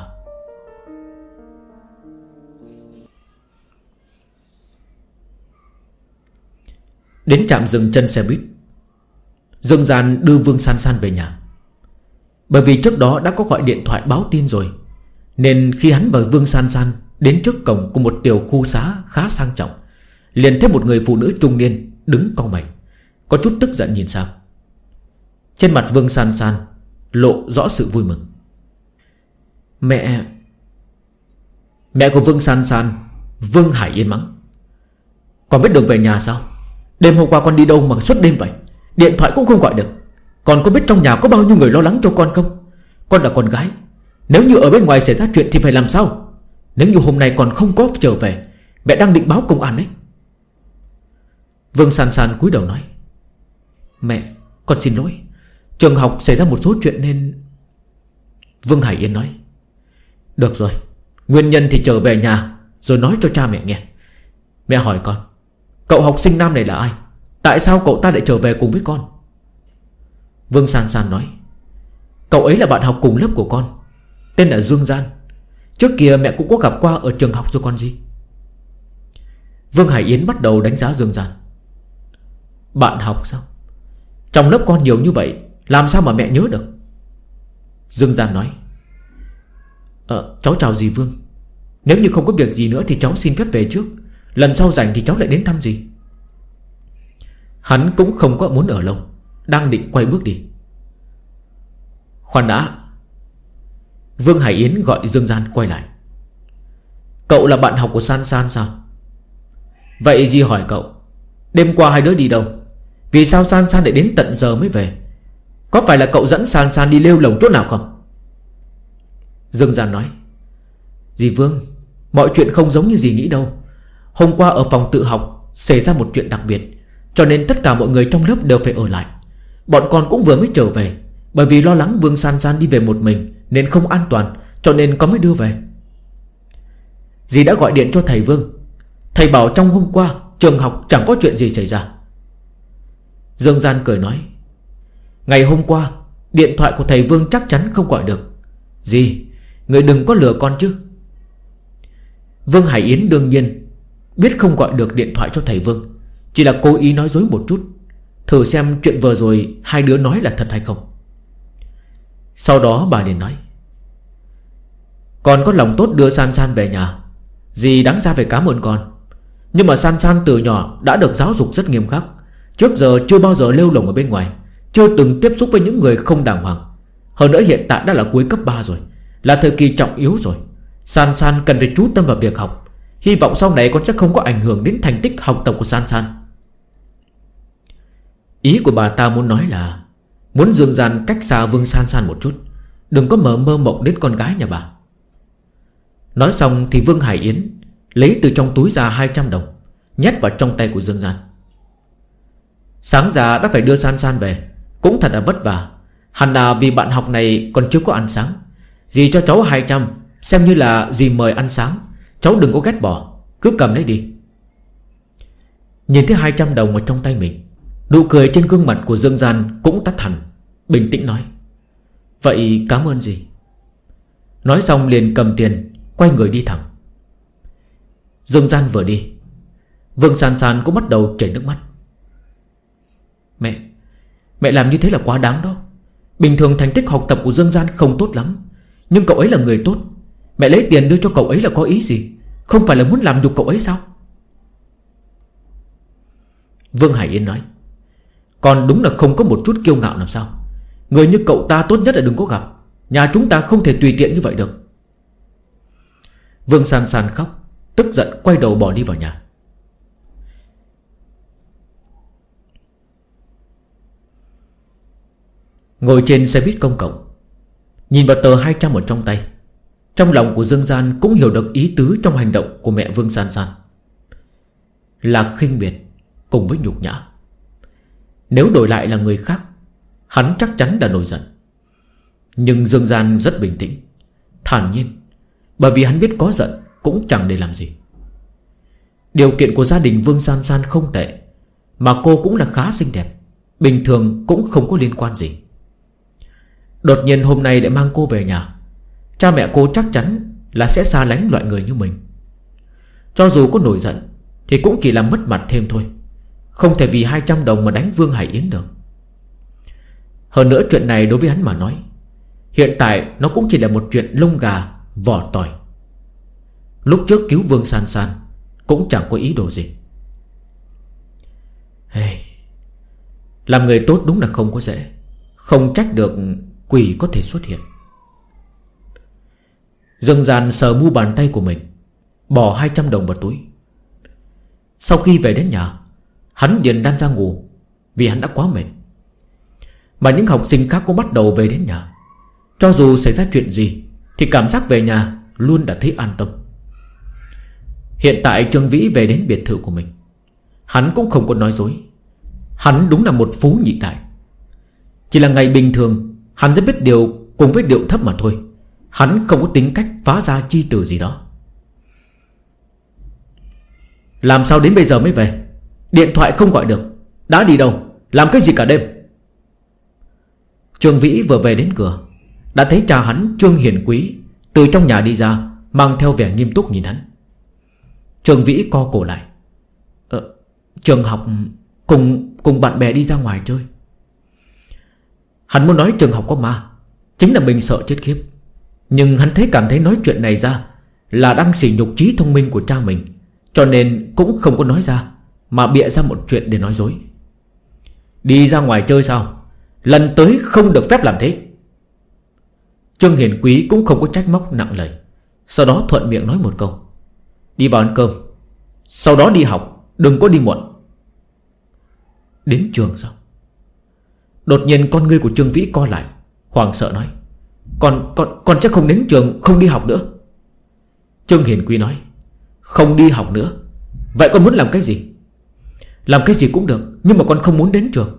Đến trạm dừng chân xe buýt, Dương Gian đưa Vương San San về nhà. Bởi vì trước đó đã có gọi điện thoại báo tin rồi, nên khi hắn và Vương San San đến trước cổng của một tiểu khu xá khá sang trọng, liền thấy một người phụ nữ trung niên đứng cau mày, có chút tức giận nhìn sang. Trên mặt Vương San San lộ rõ sự vui mừng. Mẹ của Vương San San, Vương Hải Yên mắng: con biết đường về nhà sao? Đêm hôm qua con đi đâu mà suốt đêm vậy? Điện thoại cũng không gọi được. Con có biết trong nhà có bao nhiêu người lo lắng cho con không? Con là con gái, nếu như ở bên ngoài xảy ra chuyện thì phải làm sao? Nếu như hôm nay còn không có trở về, mẹ đang định báo công an đấy. Vương San San cúi đầu nói: mẹ, con xin lỗi, trường học xảy ra một số chuyện nên... Vương Hải Yên nói: được rồi, nguyên nhân thì trở về nhà rồi nói cho cha mẹ nghe. Mẹ hỏi con, cậu học sinh nam này là ai? Tại sao cậu ta lại trở về cùng với con? Vương San San nói: cậu ấy là bạn học cùng lớp của con, tên là Dương Gian. Trước kia mẹ cũng có gặp qua ở trường học rồi con gì. Vương Hải Yến bắt đầu đánh giá Dương Gian. Bạn học sao? Trong lớp con nhiều như vậy, làm sao mà mẹ nhớ được? Dương Gian nói: cháu chào dì Vương. Nếu như không có việc gì nữa thì cháu xin phép về trước, lần sau rảnh thì cháu lại đến thăm dì. Hắn cũng không có muốn ở lâu, đang định quay bước đi. Khoan đã. Vương Hải Yến gọi Dương Gian quay lại: cậu là bạn học của San San sao? Vậy dì hỏi cậu, đêm qua hai đứa đi đâu? Vì sao San San lại đến tận giờ mới về? Có phải là cậu dẫn San San đi lêu lồng chỗ nào không? Dương Gian nói: dì Vương, mọi chuyện không giống như dì nghĩ đâu. Hôm qua ở phòng tự học xảy ra một chuyện đặc biệt, cho nên tất cả mọi người trong lớp đều phải ở lại. Bọn con cũng vừa mới trở về, bởi vì lo lắng Vương San San đi về một mình nên không an toàn, cho nên có mới đưa về. Dì đã gọi điện cho thầy Vương, thầy bảo trong hôm qua trường học chẳng có chuyện gì xảy ra. Dương Gian cười nói: ngày hôm qua điện thoại của thầy Vương chắc chắn không gọi được. Dì, người đừng có lừa con chứ. Vương Hải Yến đương nhiên biết không gọi được điện thoại cho thầy Vương, chỉ là cố ý nói dối một chút, thử xem chuyện vừa rồi hai đứa nói là thật hay không. Sau đó bà liền nói: con có lòng tốt đưa San San về nhà, dì đáng ra phải cảm ơn con. Nhưng mà San San từ nhỏ đã được giáo dục rất nghiêm khắc, trước giờ chưa bao giờ lêu lồng ở bên ngoài, chưa từng tiếp xúc với những người không đàng hoàng. Hơn nữa hiện tại đã là cuối cấp 3 rồi, là thời kỳ trọng yếu rồi. San San cần phải chú tâm vào việc học. Hy vọng sau này con sẽ không có ảnh hưởng đến thành tích học tập của San San. Ý của bà ta muốn nói là muốn Dương Gian cách xa Vương San San một chút, đừng có mơ mộng đến con gái nhà bà. Nói xong thì Vương Hải Yến lấy từ trong túi ra 200 đồng, nhét vào trong tay của Dương Gian. Sáng ra đã phải đưa San San về, cũng thật là vất vả. Hẳn là vì bạn học này còn chưa có ăn sáng. Dì cho cháu 200, xem như là dì mời ăn sáng, cháu đừng có ghét bỏ, cứ cầm lấy đi. Nhìn thấy 200 đồng ở trong tay mình, nụ cười trên gương mặt của Dương Gian cũng tắt hẳn. Bình tĩnh nói: vậy cảm ơn gì? Nói xong liền cầm tiền, quay người đi thẳng. Dương Gian vừa đi, Vương San San cũng bắt đầu chảy nước mắt. Mẹ làm như thế là quá đáng đó. Bình thường thành tích học tập của Dương Gian không tốt lắm, nhưng cậu ấy là người tốt. Mẹ lấy tiền đưa cho cậu ấy là có ý gì? Không phải là muốn làm nhục cậu ấy sao? Vương Hải Yến nói: còn đúng là không có một chút kiêu ngạo làm sao. Người như cậu ta tốt nhất là đừng có gặp. Nhà chúng ta không thể tùy tiện như vậy được. Vương San San khóc, tức giận quay đầu bỏ đi vào nhà. Ngồi trên xe buýt công cộng, nhìn vào tờ 200 ở trong tay, trong lòng của Dương Gian cũng hiểu được ý tứ trong hành động của mẹ Vương San San, là khinh biệt cùng với nhục nhã. Nếu đổi lại là người khác, hắn chắc chắn đã nổi giận. Nhưng Dương Gian rất bình tĩnh, thản nhiên, bởi vì hắn biết có giận cũng chẳng để làm gì. Điều kiện của gia đình Vương San San không tệ, mà cô cũng là khá xinh đẹp, bình thường cũng không có liên quan gì. Đột nhiên hôm nay lại mang cô về nhà, cha mẹ cô chắc chắn là sẽ xa lánh loại người như mình. Cho dù có nổi giận thì cũng chỉ làm mất mặt thêm thôi, không thể vì 200 đồng mà đánh Vương Hải Yến được. Hơn nữa chuyện này đối với hắn mà nói, hiện tại nó cũng chỉ là một chuyện lông gà vỏ tỏi. Lúc trước cứu Vương San San cũng chẳng có ý đồ gì. Làm người tốt đúng là không có dễ, không trách được quỷ có thể xuất hiện. Dương Gian sờ mu bàn tay của mình, bỏ 200 đồng vào túi. Sau khi về đến nhà, hắn điền đan ra ngủ, vì hắn đã quá mệt. Mà những học sinh khác cũng bắt đầu về đến nhà. Cho dù xảy ra chuyện gì thì cảm giác về nhà luôn đã thấy an tâm. Hiện tại Trương Vĩ về đến biệt thự của mình, hắn cũng không có nói dối. Hắn đúng là một phú nhị đại. Chỉ là ngày bình thường hắn rất biết điều cùng với điệu thấp mà thôi. Hắn không có tính cách phá ra chi từ gì đó. Làm sao đến bây giờ mới về? Điện thoại không gọi được. Đã đi đâu? Làm cái gì cả đêm? Trương Vĩ vừa về đến cửa, đã thấy cha hắn Trương Hiền Quý từ trong nhà đi ra, mang theo vẻ nghiêm túc nhìn hắn. Trương Vĩ co cổ lại. Trường học cùng bạn bè đi ra ngoài chơi. Hắn muốn nói trường học có ma, chính là mình sợ chết khiếp. Nhưng hắn cảm thấy nói chuyện này ra là đang sỉ nhục trí thông minh của cha mình, cho nên cũng không có nói ra, mà bịa ra một chuyện để nói dối. Đi ra ngoài chơi sao? Lần tới không được phép làm thế. Trương Hiền Quý cũng không có trách móc nặng lời, sau đó thuận miệng nói một câu: đi vào ăn cơm, sau đó đi học, đừng có đi muộn. Đến trường sao? Đột nhiên con ngươi của Trương Vĩ co lại, hoảng sợ nói: Con sẽ không đến trường, không đi học nữa. Trương Hiền Quý nói: không đi học nữa? Vậy con muốn làm cái gì? Làm cái gì cũng được, nhưng mà con không muốn đến trường.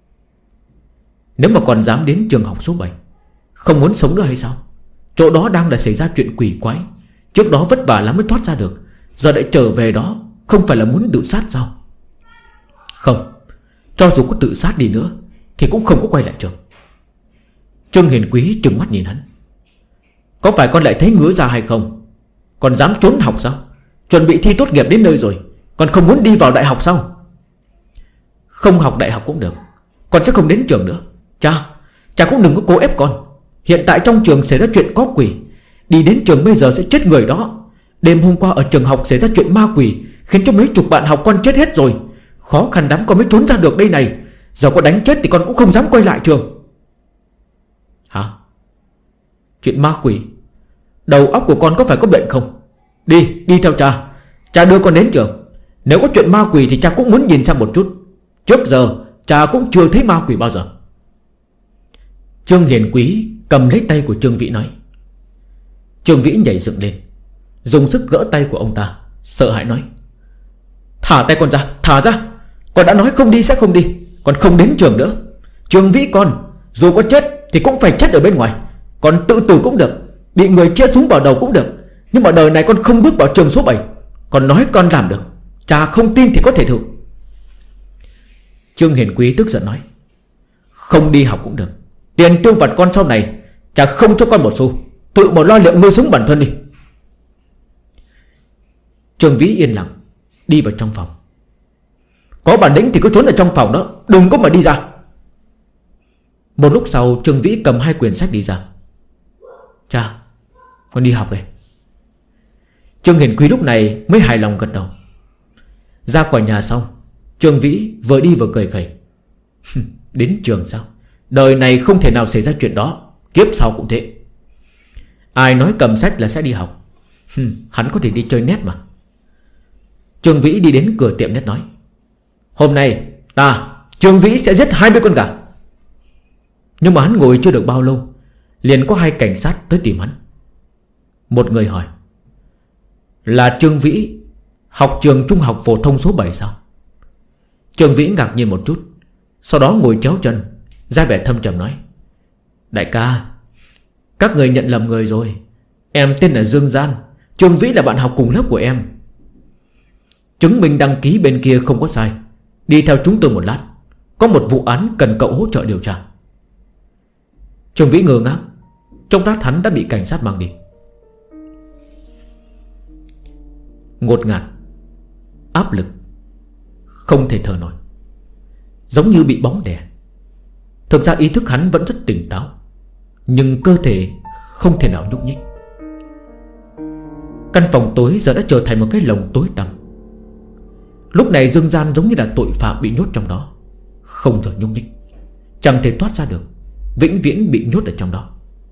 Nếu mà con dám đến trường học số 7, không muốn sống nữa hay sao? Chỗ đó đang là xảy ra chuyện quỷ quái. Trước đó vất vả lắm mới thoát ra được, giờ lại trở về đó, không phải là muốn tự sát sao? Không, cho dù có tự sát đi nữa thì cũng không có quay lại trường. Trương Hiền Quý trừng mắt nhìn hắn: có phải con lại thấy ngứa ra hay không? Con dám trốn học sao? Chuẩn bị thi tốt nghiệp đến nơi rồi, con không muốn đi vào đại học sao? Không học đại học cũng được, con sẽ không đến trường nữa. Cha cũng đừng có cố ép con. Hiện tại trong trường xảy ra chuyện có quỷ, đi đến trường bây giờ sẽ chết người đó. Đêm hôm qua ở trường học xảy ra chuyện ma quỷ, khiến cho mấy chục bạn học con chết hết rồi. Khó khăn lắm con mới trốn ra được đây này. Giờ có đánh chết thì con cũng không dám quay lại trường. Hả? Chuyện ma quỷ? Đầu óc của con có phải có bệnh không? Đi theo cha. Cha đưa con đến trường. Nếu có chuyện ma quỷ thì cha cũng muốn nhìn xem một chút. Trước giờ cha cũng chưa thấy ma quỷ bao giờ. Trương Hiền Quý cầm lấy tay của Trương Vĩ nói. Trương Vĩ nhảy dựng lên, dùng sức gỡ tay của ông ta, sợ hãi nói: thả tay con ra, thả ra. Con đã nói không đi sẽ không đi. Con không đến trường nữa. Trương Vĩ con, dù có chết thì cũng phải chết ở bên ngoài. Con tự tử cũng được, bị người chĩa súng vào đầu cũng được, nhưng mà đời này con không bước vào trường số 7. Con nói con làm được, cha không tin thì có thể thử. Trương Hiền Quý tức giận nói: Không đi học cũng được, tiền tiêu vặt con sau này chả không cho con một xu, tự một lo liệu nuôi sống bản thân đi. Trương Vĩ yên lặng đi vào trong phòng. Có bản lĩnh thì cứ trốn ở trong phòng đó, đừng có mà đi ra. Một lúc sau Trương Vĩ cầm 2 quyển sách đi ra. Cha, con đi học đây. Trương Hiền Quý lúc này mới hài lòng gật đầu. Ra khỏi nhà xong, Trương Vĩ vừa đi vừa cười khẩy. Đến trường sao? Đời này không thể nào xảy ra chuyện đó, kiếp sau cũng thế. Ai nói cầm sách là sẽ đi học? Hắn có thể đi chơi net mà. Trương Vĩ đi đến cửa tiệm net nói: Hôm nay ta Trương Vĩ sẽ giết 20 con gà. Nhưng mà hắn ngồi chưa được bao lâu, liền có 2 cảnh sát tới tìm hắn. Một người hỏi: Là Trương Vĩ, học trường trung học phổ thông số 7 sao? Trương Vĩ ngạc nhiên một chút, sau đó ngồi chéo chân, ra vẻ thâm trầm nói: Đại ca, các người nhận lầm người rồi. Em tên là Dương Gian, Trương Vĩ là bạn học cùng lớp của em. Chứng minh đăng ký bên kia không có sai. Đi theo chúng tôi một lát, có một vụ án cần cậu hỗ trợ điều tra. Trương Vĩ ngơ ngác, trong lát hắn đã bị cảnh sát mang đi. Ngột ngạt, áp lực, không thể thở nổi, giống như bị bóng đè. Thực ra ý thức hắn vẫn rất tỉnh táo, nhưng cơ thể không thể nào nhúc nhích. Căn phòng tối giờ đã trở thành một cái lồng tối tăm. Lúc này Dương Gian giống như là tội phạm bị nhốt trong đó, không thể nhúc nhích, chẳng thể thoát ra được, vĩnh viễn bị nhốt ở trong đó.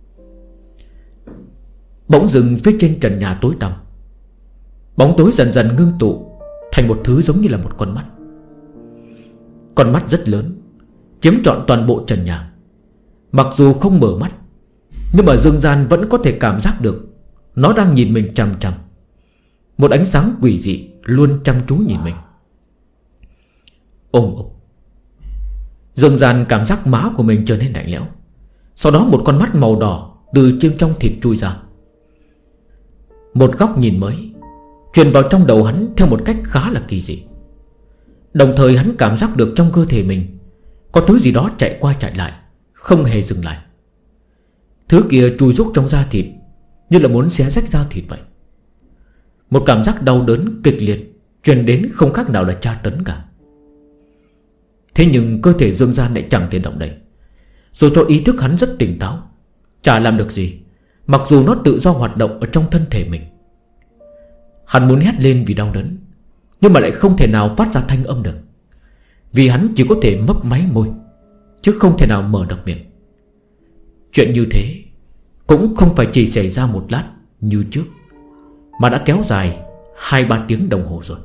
Bỗng dừng phía trên trần nhà tối tăm, bóng tối dần dần ngưng tụ thành một thứ giống như là một con mắt. Con mắt rất lớn, chiếm trọn toàn bộ trần nhà. Mặc dù không mở mắt, nhưng mà Dương Gian vẫn có thể cảm giác được nó đang nhìn mình chằm chằm. Một ánh sáng quỷ dị luôn chăm chú nhìn mình. Ôm ôm, Dương Gian cảm giác má của mình trở nên lạnh lẽo. Sau đó một con mắt màu đỏ từ trên trong thịt chui ra. Một góc nhìn mới truyền vào trong đầu hắn theo một cách khá là kỳ dị. Đồng thời hắn cảm giác được trong cơ thể mình có thứ gì đó chạy qua chạy lại, không hề dừng lại. Thứ kia chui rúc trong da thịt, như là muốn xé rách da thịt vậy. Một cảm giác đau đớn kịch liệt truyền đến không khác nào là tra tấn cả. Thế nhưng cơ thể Dương Gian lại chẳng thể động đậy, rồi cho ý thức hắn rất tỉnh táo, chả làm được gì, mặc dù nó tự do hoạt động ở trong thân thể mình. Hắn muốn hét lên vì đau đớn, nhưng mà lại không thể nào phát ra thanh âm được, vì hắn chỉ có thể mấp máy môi, chứ không thể nào mở được miệng. Chuyện như thế cũng không phải chỉ xảy ra một lát như trước, mà đã kéo dài 2-3 tiếng đồng hồ rồi.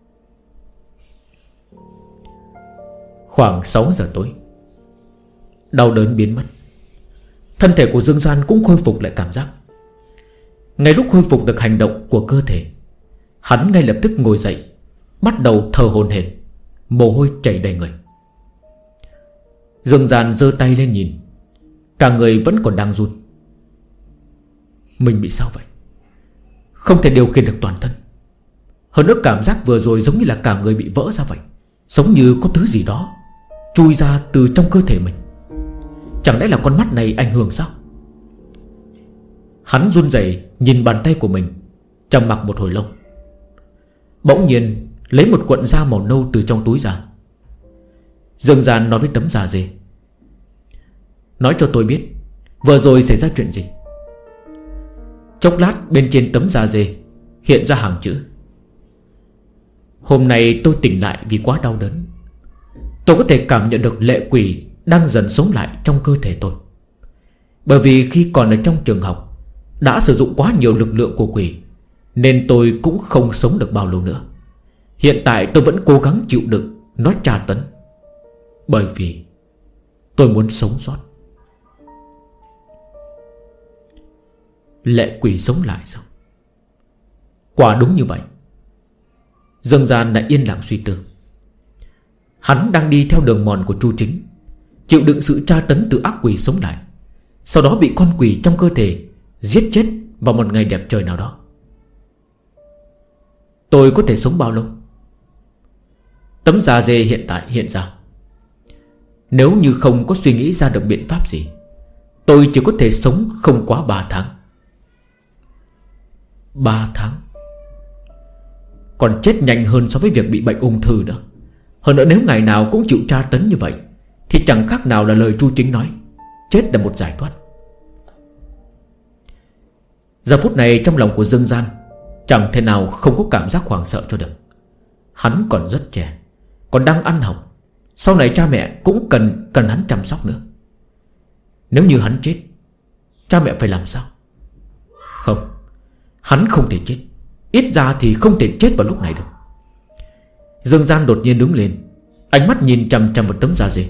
Khoảng 6 giờ tối, đau đớn biến mất, thân thể của Dương Gian cũng khôi phục lại cảm giác. Ngay lúc khôi phục được hành động của cơ thể, hắn ngay lập tức ngồi dậy, bắt đầu thở hổn hển, mồ hôi chảy đầy người. Dương Gian giơ tay lên nhìn, cả người vẫn còn đang run. Mình bị sao vậy? Không thể điều khiển được toàn thân. Hơn nữa cảm giác vừa rồi giống như là cả người bị vỡ ra vậy, giống như có thứ gì đó chui ra từ trong cơ thể mình. Chẳng lẽ là con mắt này ảnh hưởng sao? Hắn run rẩy nhìn bàn tay của mình, trầm mặc một hồi lâu. Bỗng nhiên lấy một cuộn da màu nâu từ trong túi ra. Dương Gian nói với tấm da dê: Nói cho tôi biết vừa rồi xảy ra chuyện gì. Chốc lát bên trên tấm da dê hiện ra hàng chữ: Hôm nay tôi tỉnh lại vì quá đau đớn. Tôi có thể cảm nhận được lệ quỷ đang dần sống lại trong cơ thể tôi. Bởi vì khi còn ở trong trường học đã sử dụng quá nhiều lực lượng của quỷ, nên tôi cũng không sống được bao lâu nữa. Hiện tại tôi vẫn cố gắng chịu đựng nó tra tấn, bởi vì tôi muốn sống sót. Lệ quỷ sống lại sao? Quả đúng như vậy. Dương Gian đã yên lặng suy tư. Hắn đang đi theo đường mòn của Chu Chính, chịu đựng sự tra tấn từ ác quỷ sống lại, sau đó bị con quỷ trong cơ thể giết chết vào một ngày đẹp trời nào đó. Tôi có thể sống bao lâu? Tấm da dê hiện tại hiện ra, Nếu như không có suy nghĩ ra được biện pháp gì, tôi chỉ có thể sống không quá 3 tháng. 3 tháng? Còn chết nhanh hơn so với việc bị bệnh ung thư nữa. Hơn nữa nếu ngày nào cũng chịu tra tấn như vậy thì chẳng khác nào là lời Chu Chính nói, chết là một giải thoát. Giờ phút này trong lòng của Dương Gian chẳng thể nào không có cảm giác hoảng sợ cho được. Hắn còn rất trẻ, còn đang ăn học. Sau này cha mẹ cũng cần hắn chăm sóc nữa. Nếu như hắn chết, cha mẹ phải làm sao? Không, hắn không thể chết. Ít ra thì không thể chết vào lúc này được. Dương Gian đột nhiên đứng lên, ánh mắt nhìn chằm chằm vào tấm da dê.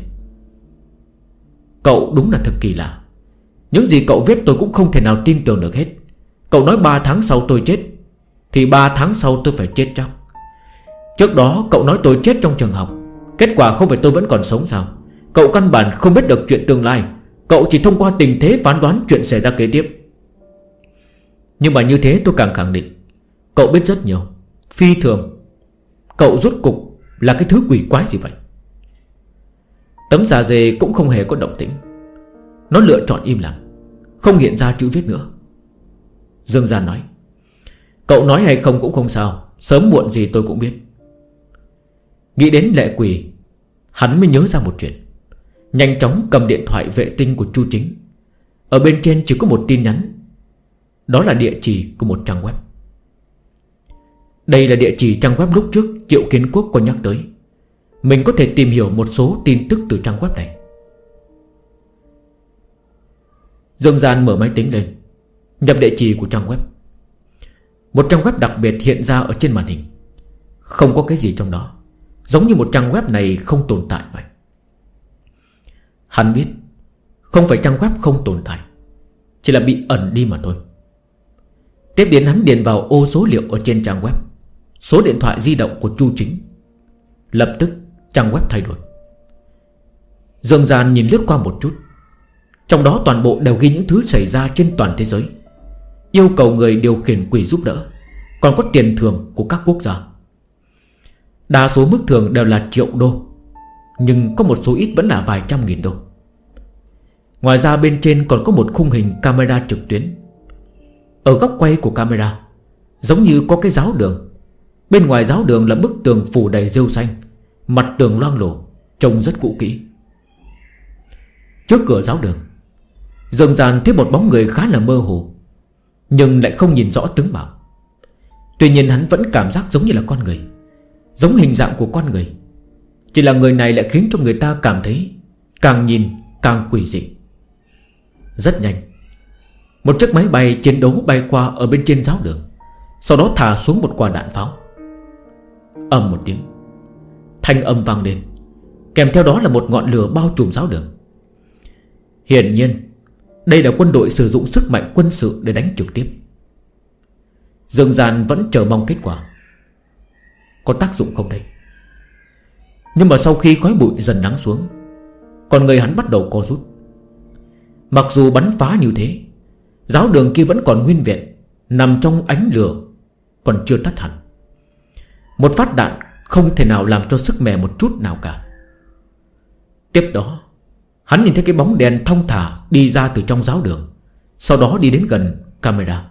Cậu đúng là thật kỳ lạ. Những gì cậu viết tôi cũng không thể nào tin tưởng được hết. Cậu nói 3 tháng sau tôi chết, thì 3 tháng sau tôi phải chết chắc. Trước đó cậu nói tôi chết trong trường học, kết quả không phải tôi vẫn còn sống sao? Cậu căn bản không biết được chuyện tương lai. Cậu chỉ thông qua tình thế phán đoán chuyện xảy ra kế tiếp. Nhưng mà như thế tôi càng khẳng định cậu biết rất nhiều, phi thường. Cậu rốt cục là cái thứ quỷ quái gì vậy? Tấm da dê cũng không hề có động tĩnh. Nó lựa chọn im lặng, không hiện ra chữ viết nữa. Dương Gian nói: cậu nói hay không cũng không sao, sớm muộn gì tôi cũng biết. Nghĩ đến lệ quỷ, hắn mới nhớ ra một chuyện. Nhanh chóng cầm điện thoại vệ tinh của Chu Chính. Ở bên trên chỉ có một tin nhắn. Đó là địa chỉ của một trang web. Đây là địa chỉ trang web lúc trước Triệu Kiến Quốc có nhắc tới. Mình có thể tìm hiểu một số tin tức từ trang web này. Dương Gian mở máy tính lên, nhập địa chỉ của trang web. Một trang web đặc biệt hiện ra ở trên màn hình. Không có cái gì trong đó, giống như một trang web này không tồn tại vậy. Hắn biết không phải trang web không tồn tại, chỉ là bị ẩn đi mà thôi. Tiếp đến hắn điền vào ô số liệu ở trên trang web, số điện thoại di động của Chu Chính. Lập tức trang web thay đổi. Dương Gian nhìn lướt qua một chút. Trong đó toàn bộ đều ghi những thứ xảy ra trên toàn thế giới, yêu cầu người điều khiển quỷ giúp đỡ, còn có tiền thưởng của các quốc gia. Đa số mức thưởng đều là triệu đô, nhưng có một số ít vẫn là vài trăm nghìn đô. Ngoài ra bên trên còn có một khung hình camera trực tuyến. Ở góc quay của camera giống như có cái giáo đường. Bên ngoài giáo đường là bức tường phủ đầy rêu xanh, mặt tường loang lổ, trông rất cũ kỹ. Trước cửa giáo đường, Dương Gian thấy một bóng người khá là mơ hồ, nhưng lại không nhìn rõ tướng mạo. Tuy nhiên hắn vẫn cảm giác giống như là con người, giống hình dạng của con người. Chỉ là người này lại khiến cho người ta cảm thấy càng nhìn càng quỷ dị. Rất nhanh, một chiếc máy bay chiến đấu bay qua ở bên trên giáo đường, sau đó thả xuống một quả đạn pháo. Ầm một tiếng, thanh âm vang lên, kèm theo đó là một ngọn lửa bao trùm giáo đường. Hiển nhiên đây là quân đội sử dụng sức mạnh quân sự để đánh trực tiếp. Dương Gian vẫn chờ mong kết quả. Có tác dụng không đây? Nhưng mà sau khi khói bụi dần lắng xuống, con người hắn bắt đầu co rút. Mặc dù bắn phá như thế, giáo đường kia vẫn còn nguyên vẹn, nằm trong ánh lửa, còn chưa tắt hẳn. Một phát đạn không thể nào làm cho sức mẻ một chút nào cả. Tiếp đó, hắn nhìn thấy cái bóng đèn thong thả đi ra từ trong giáo đường, sau đó đi đến gần camera.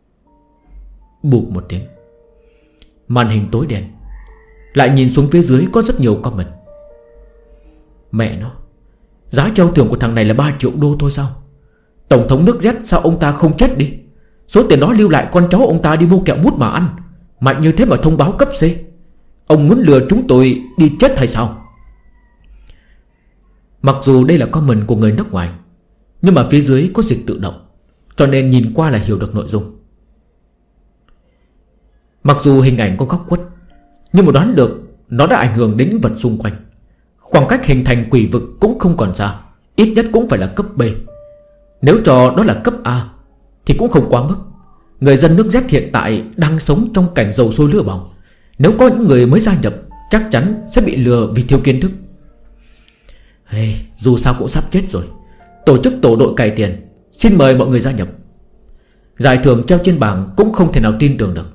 Bụp một tiếng, màn hình tối đen. Lại nhìn xuống phía dưới có rất nhiều comment. Mẹ nó, giá treo thưởng của thằng này là 3 triệu đô thôi sao? Tổng thống nước Z sao ông ta không chết đi? Số tiền đó lưu lại con cháu ông ta đi mua kẹo mút mà ăn. Mạnh như thế mà thông báo cấp C. Ông muốn lừa chúng tôi đi chết hay sao? Mặc dù đây là comment của người nước ngoài, nhưng mà phía dưới có dịch tự động, cho nên nhìn qua là hiểu được nội dung. Mặc dù hình ảnh có góc khuất, nhưng mà đoán được nó đã ảnh hưởng đến những vật xung quanh. Khoảng cách hình thành quỷ vực cũng không còn xa, ít nhất cũng phải là cấp B. Nếu cho đó là cấp A thì cũng không quá mức. Người dân nước Z hiện tại đang sống trong cảnh dầu sôi lửa bỏng. Nếu có những người mới gia nhập, chắc chắn sẽ bị lừa vì thiếu kiến thức. Dù sao cũng sắp chết rồi. Tổ chức tổ đội cày tiền, xin mời mọi người gia nhập. Giải thưởng treo trên bảng cũng không thể nào tin tưởng được.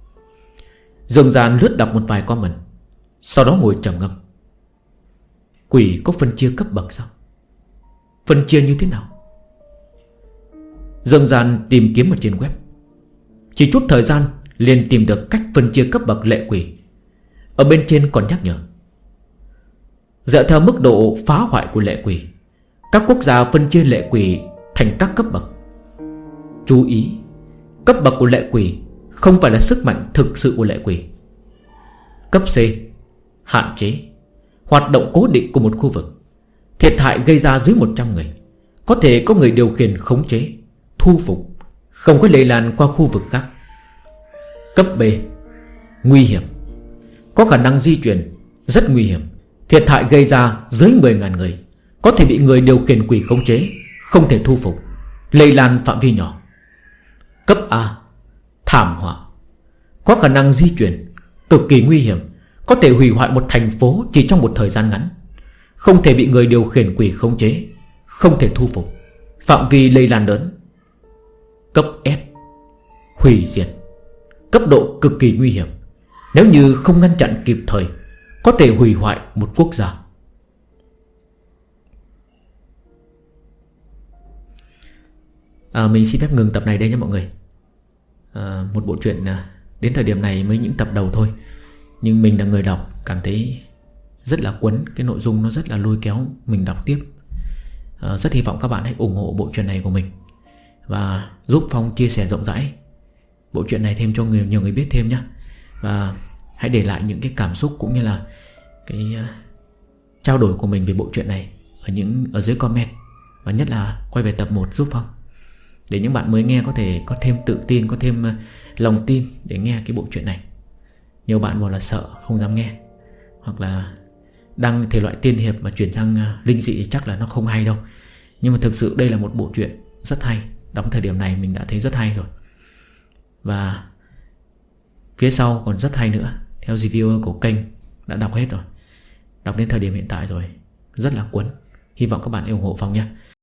Dương Gian lướt đọc một vài comment, sau đó ngồi trầm ngâm. Quỷ có phân chia cấp bậc sao? Phân chia như thế nào? Dương Gian tìm kiếm ở trên web, chỉ chút thời gian liền tìm được cách phân chia cấp bậc lệ quỷ. Ở bên trên còn nhắc nhở, dựa theo mức độ phá hoại của lệ quỷ, các quốc gia phân chia lệ quỷ thành các cấp bậc. Chú ý, cấp bậc của lệ quỷ không phải là sức mạnh thực sự của lệ quỷ. Cấp C, hạn chế, hoạt động cố định của một khu vực, thiệt hại gây ra dưới 100 người, có thể có người điều khiển khống chế, thu phục, không có lây lan qua khu vực khác. Cấp B, nguy hiểm, có khả năng di chuyển, rất nguy hiểm, thiệt hại gây ra dưới 10.000 người, có thể bị người điều khiển quỷ khống chế, không thể thu phục, lây lan phạm vi nhỏ. Cấp A, thảm họa, có khả năng di chuyển, cực kỳ nguy hiểm, có thể hủy hoại một thành phố chỉ trong một thời gian ngắn, không thể bị người điều khiển quỷ khống chế, không thể thu phục, phạm vi lây lan lớn. Cấp S, hủy diệt, cấp độ cực kỳ nguy hiểm, nếu như không ngăn chặn kịp thời, có thể hủy hoại một quốc gia. Mình xin phép ngừng tập này đây nhé mọi người. Một bộ truyện đến thời điểm này mới những tập đầu thôi, nhưng mình là người đọc cảm thấy rất là quấn. Cái nội dung nó rất là lôi kéo mình đọc tiếp. Rất hy vọng các bạn hãy ủng hộ bộ truyện này của mình, và giúp Phong chia sẻ rộng rãi bộ truyện này thêm cho nhiều người biết thêm nhé. Và hãy để lại những cái cảm xúc cũng như là cái trao đổi của mình về bộ truyện này ở dưới comment. Và nhất là quay về tập 1 giúp Phong, để những bạn mới nghe có thể có thêm tự tin, có thêm lòng tin để nghe cái bộ truyện này. Nhiều bạn bảo là sợ không dám nghe, hoặc là đăng thể loại tiên hiệp mà chuyển sang linh dị chắc là nó không hay đâu. Nhưng mà thực sự đây là một bộ truyện rất hay, đóng thời điểm này mình đã thấy rất hay rồi. Và phía sau còn rất hay nữa. Theo reviewer của kênh đã đọc hết rồi, đọc đến thời điểm hiện tại rồi, rất là cuốn. Hy vọng các bạn ủng hộ Phong nhé.